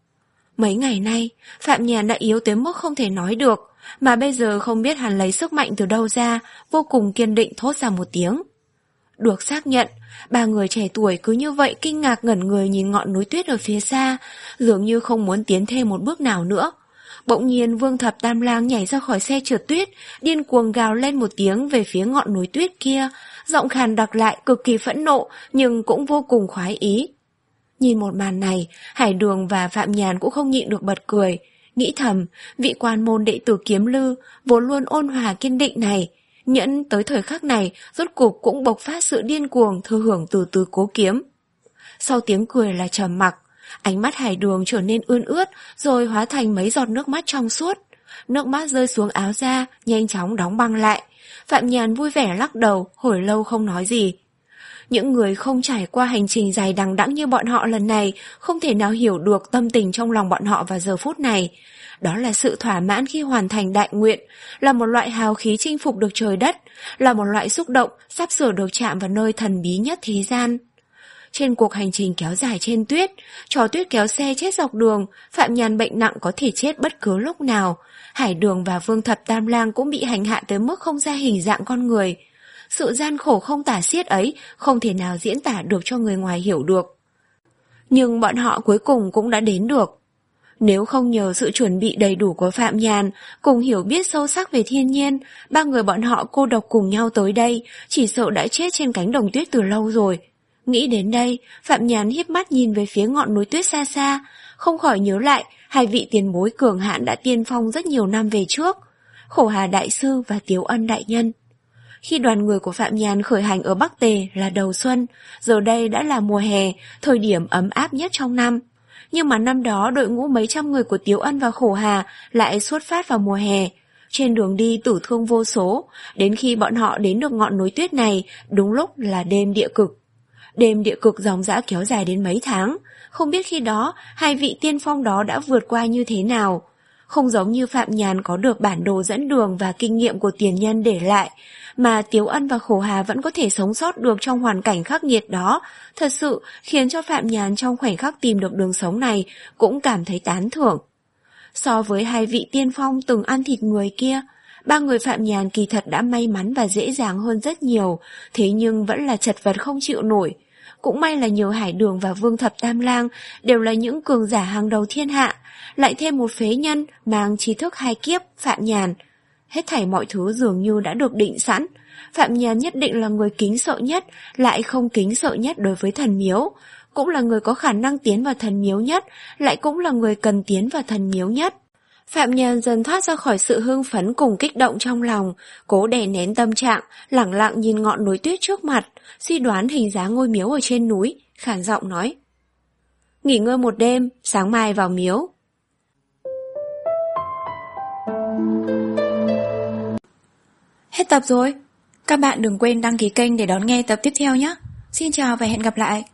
Mấy ngày nay, Phạm Nhàn đã yếu tới mức không thể nói được, mà bây giờ không biết hắn lấy sức mạnh từ đâu ra, vô cùng kiên định thốt ra một tiếng. Được xác nhận, ba người trẻ tuổi cứ như vậy kinh ngạc ngẩn người nhìn ngọn núi tuyết ở phía xa, dường như không muốn tiến thêm một bước nào nữa. Bỗng nhiên Vương Thập Tam Lang nhảy ra khỏi xe trượt tuyết, điên cuồng gào lên một tiếng về phía ngọn núi tuyết kia, giọng khàn đặc lại cực kỳ phẫn nộ nhưng cũng vô cùng khoái ý. Nhìn một màn này, Hải Đường và Phạm Nhàn cũng không nhịn được bật cười, nghĩ thầm, vị quan môn đệ tử Kiếm Lư vốn luôn ôn hòa kiên định này, nhẫn tới thời khắc này rốt cục cũng bộc phát sự điên cuồng thừa hưởng từ từ cố kiếm. Sau tiếng cười là trầm mặc, ánh mắt Hải Đường trở nên ươn ướt rồi hóa thành mấy giọt nước mắt trong suốt. Nước mắt rơi xuống áo da, nhanh chóng đóng băng lại. Phạm Nhàn vui vẻ lắc đầu, hồi lâu không nói gì. Những người không trải qua hành trình dài đằng đẵng như bọn họ lần này không thể nào hiểu được tâm tình trong lòng bọn họ vào giờ phút này. Đó là sự thỏa mãn khi hoàn thành đại nguyện, là một loại hào khí chinh phục được trời đất, là một loại xúc động sắp sửa được chạm vào nơi thần bí nhất thế gian. Trên cuộc hành trình kéo dài trên tuyết, chó tuyết kéo xe chết dọc đường, Phạm Nhàn bệnh nặng có thể chết bất cứ lúc nào. Hải Đường và Vương Thập Tam Lang cũng bị hành hạ tới mức không ra hình dạng con người. Sự gian khổ không tả xiết ấy không thể nào diễn tả được cho người ngoài hiểu được. Nhưng bọn họ cuối cùng cũng đã đến được. Nếu không nhờ sự chuẩn bị đầy đủ của Phạm Nhàn, cùng hiểu biết sâu sắc về thiên nhiên, ba người bọn họ cô độc cùng nhau tới đây, chỉ sợ đã chết trên cánh đồng tuyết từ lâu rồi. Nghĩ đến đây, Phạm Nhàn híp mắt nhìn về phía ngọn núi tuyết xa xa, không khỏi nhớ lại hai vị tiền bối cường hãn đã tiên phong rất nhiều năm về trước, Khổ Hà Đại Sư và Tiếu Ân Đại Nhân. Khi đoàn người của Phạm Nhàn khởi hành ở Bắc Tề là đầu xuân, giờ đây đã là mùa hè, thời điểm ấm áp nhất trong năm. Nhưng mà năm đó đội ngũ mấy trăm người của Tiếu Ân và Khổ Hà lại xuất phát vào mùa hè. trên đường đi tử thương vô số, đến khi bọn họ đến được ngọn núi tuyết này, đúng lúc là đêm địa cực. Đêm địa cực ròng rã kéo dài đến mấy tháng, không biết khi đó hai vị tiên phong đó đã vượt qua như thế nào. Không giống như Phạm Nhàn có được bản đồ dẫn đường và kinh nghiệm của tiền nhân để lại, mà Tiếu Ân và Khổ Hà vẫn có thể sống sót được trong hoàn cảnh khắc nghiệt đó, thật sự khiến cho Phạm Nhàn trong khoảnh khắc tìm được đường sống này cũng cảm thấy tán thưởng. So với hai vị tiên phong từng ăn thịt người kia, ba người Phạm Nhàn kỳ thật đã may mắn và dễ dàng hơn rất nhiều, thế nhưng vẫn là chật vật không chịu nổi. Cũng may là nhờ Hải Đường và Vương Thập Tam Lang đều là những cường giả hàng đầu thiên hạ, lại thêm một phế nhân mang trí thức hai kiếp, Phạm Nhàn. Hết thảy mọi thứ dường như đã được định sẵn. Phạm Nhàn nhất định là người kính sợ nhất, lại không kính sợ nhất đối với thần miếu, cũng là người có khả năng tiến vào thần miếu nhất, lại cũng là người cần tiến vào thần miếu nhất. Phạm Nhàn dần thoát ra khỏi sự hưng phấn cùng kích động trong lòng, cố đè nén tâm trạng, lẳng lặng nhìn ngọn núi tuyết trước mặt, suy đoán hình dáng ngôi miếu ở trên núi, khản giọng nói: nghỉ ngơi một đêm, sáng mai vào miếu. Hết tập rồi. Các bạn đừng quên đăng ký kênh để đón nghe tập tiếp theo nhé. Xin chào và hẹn gặp lại.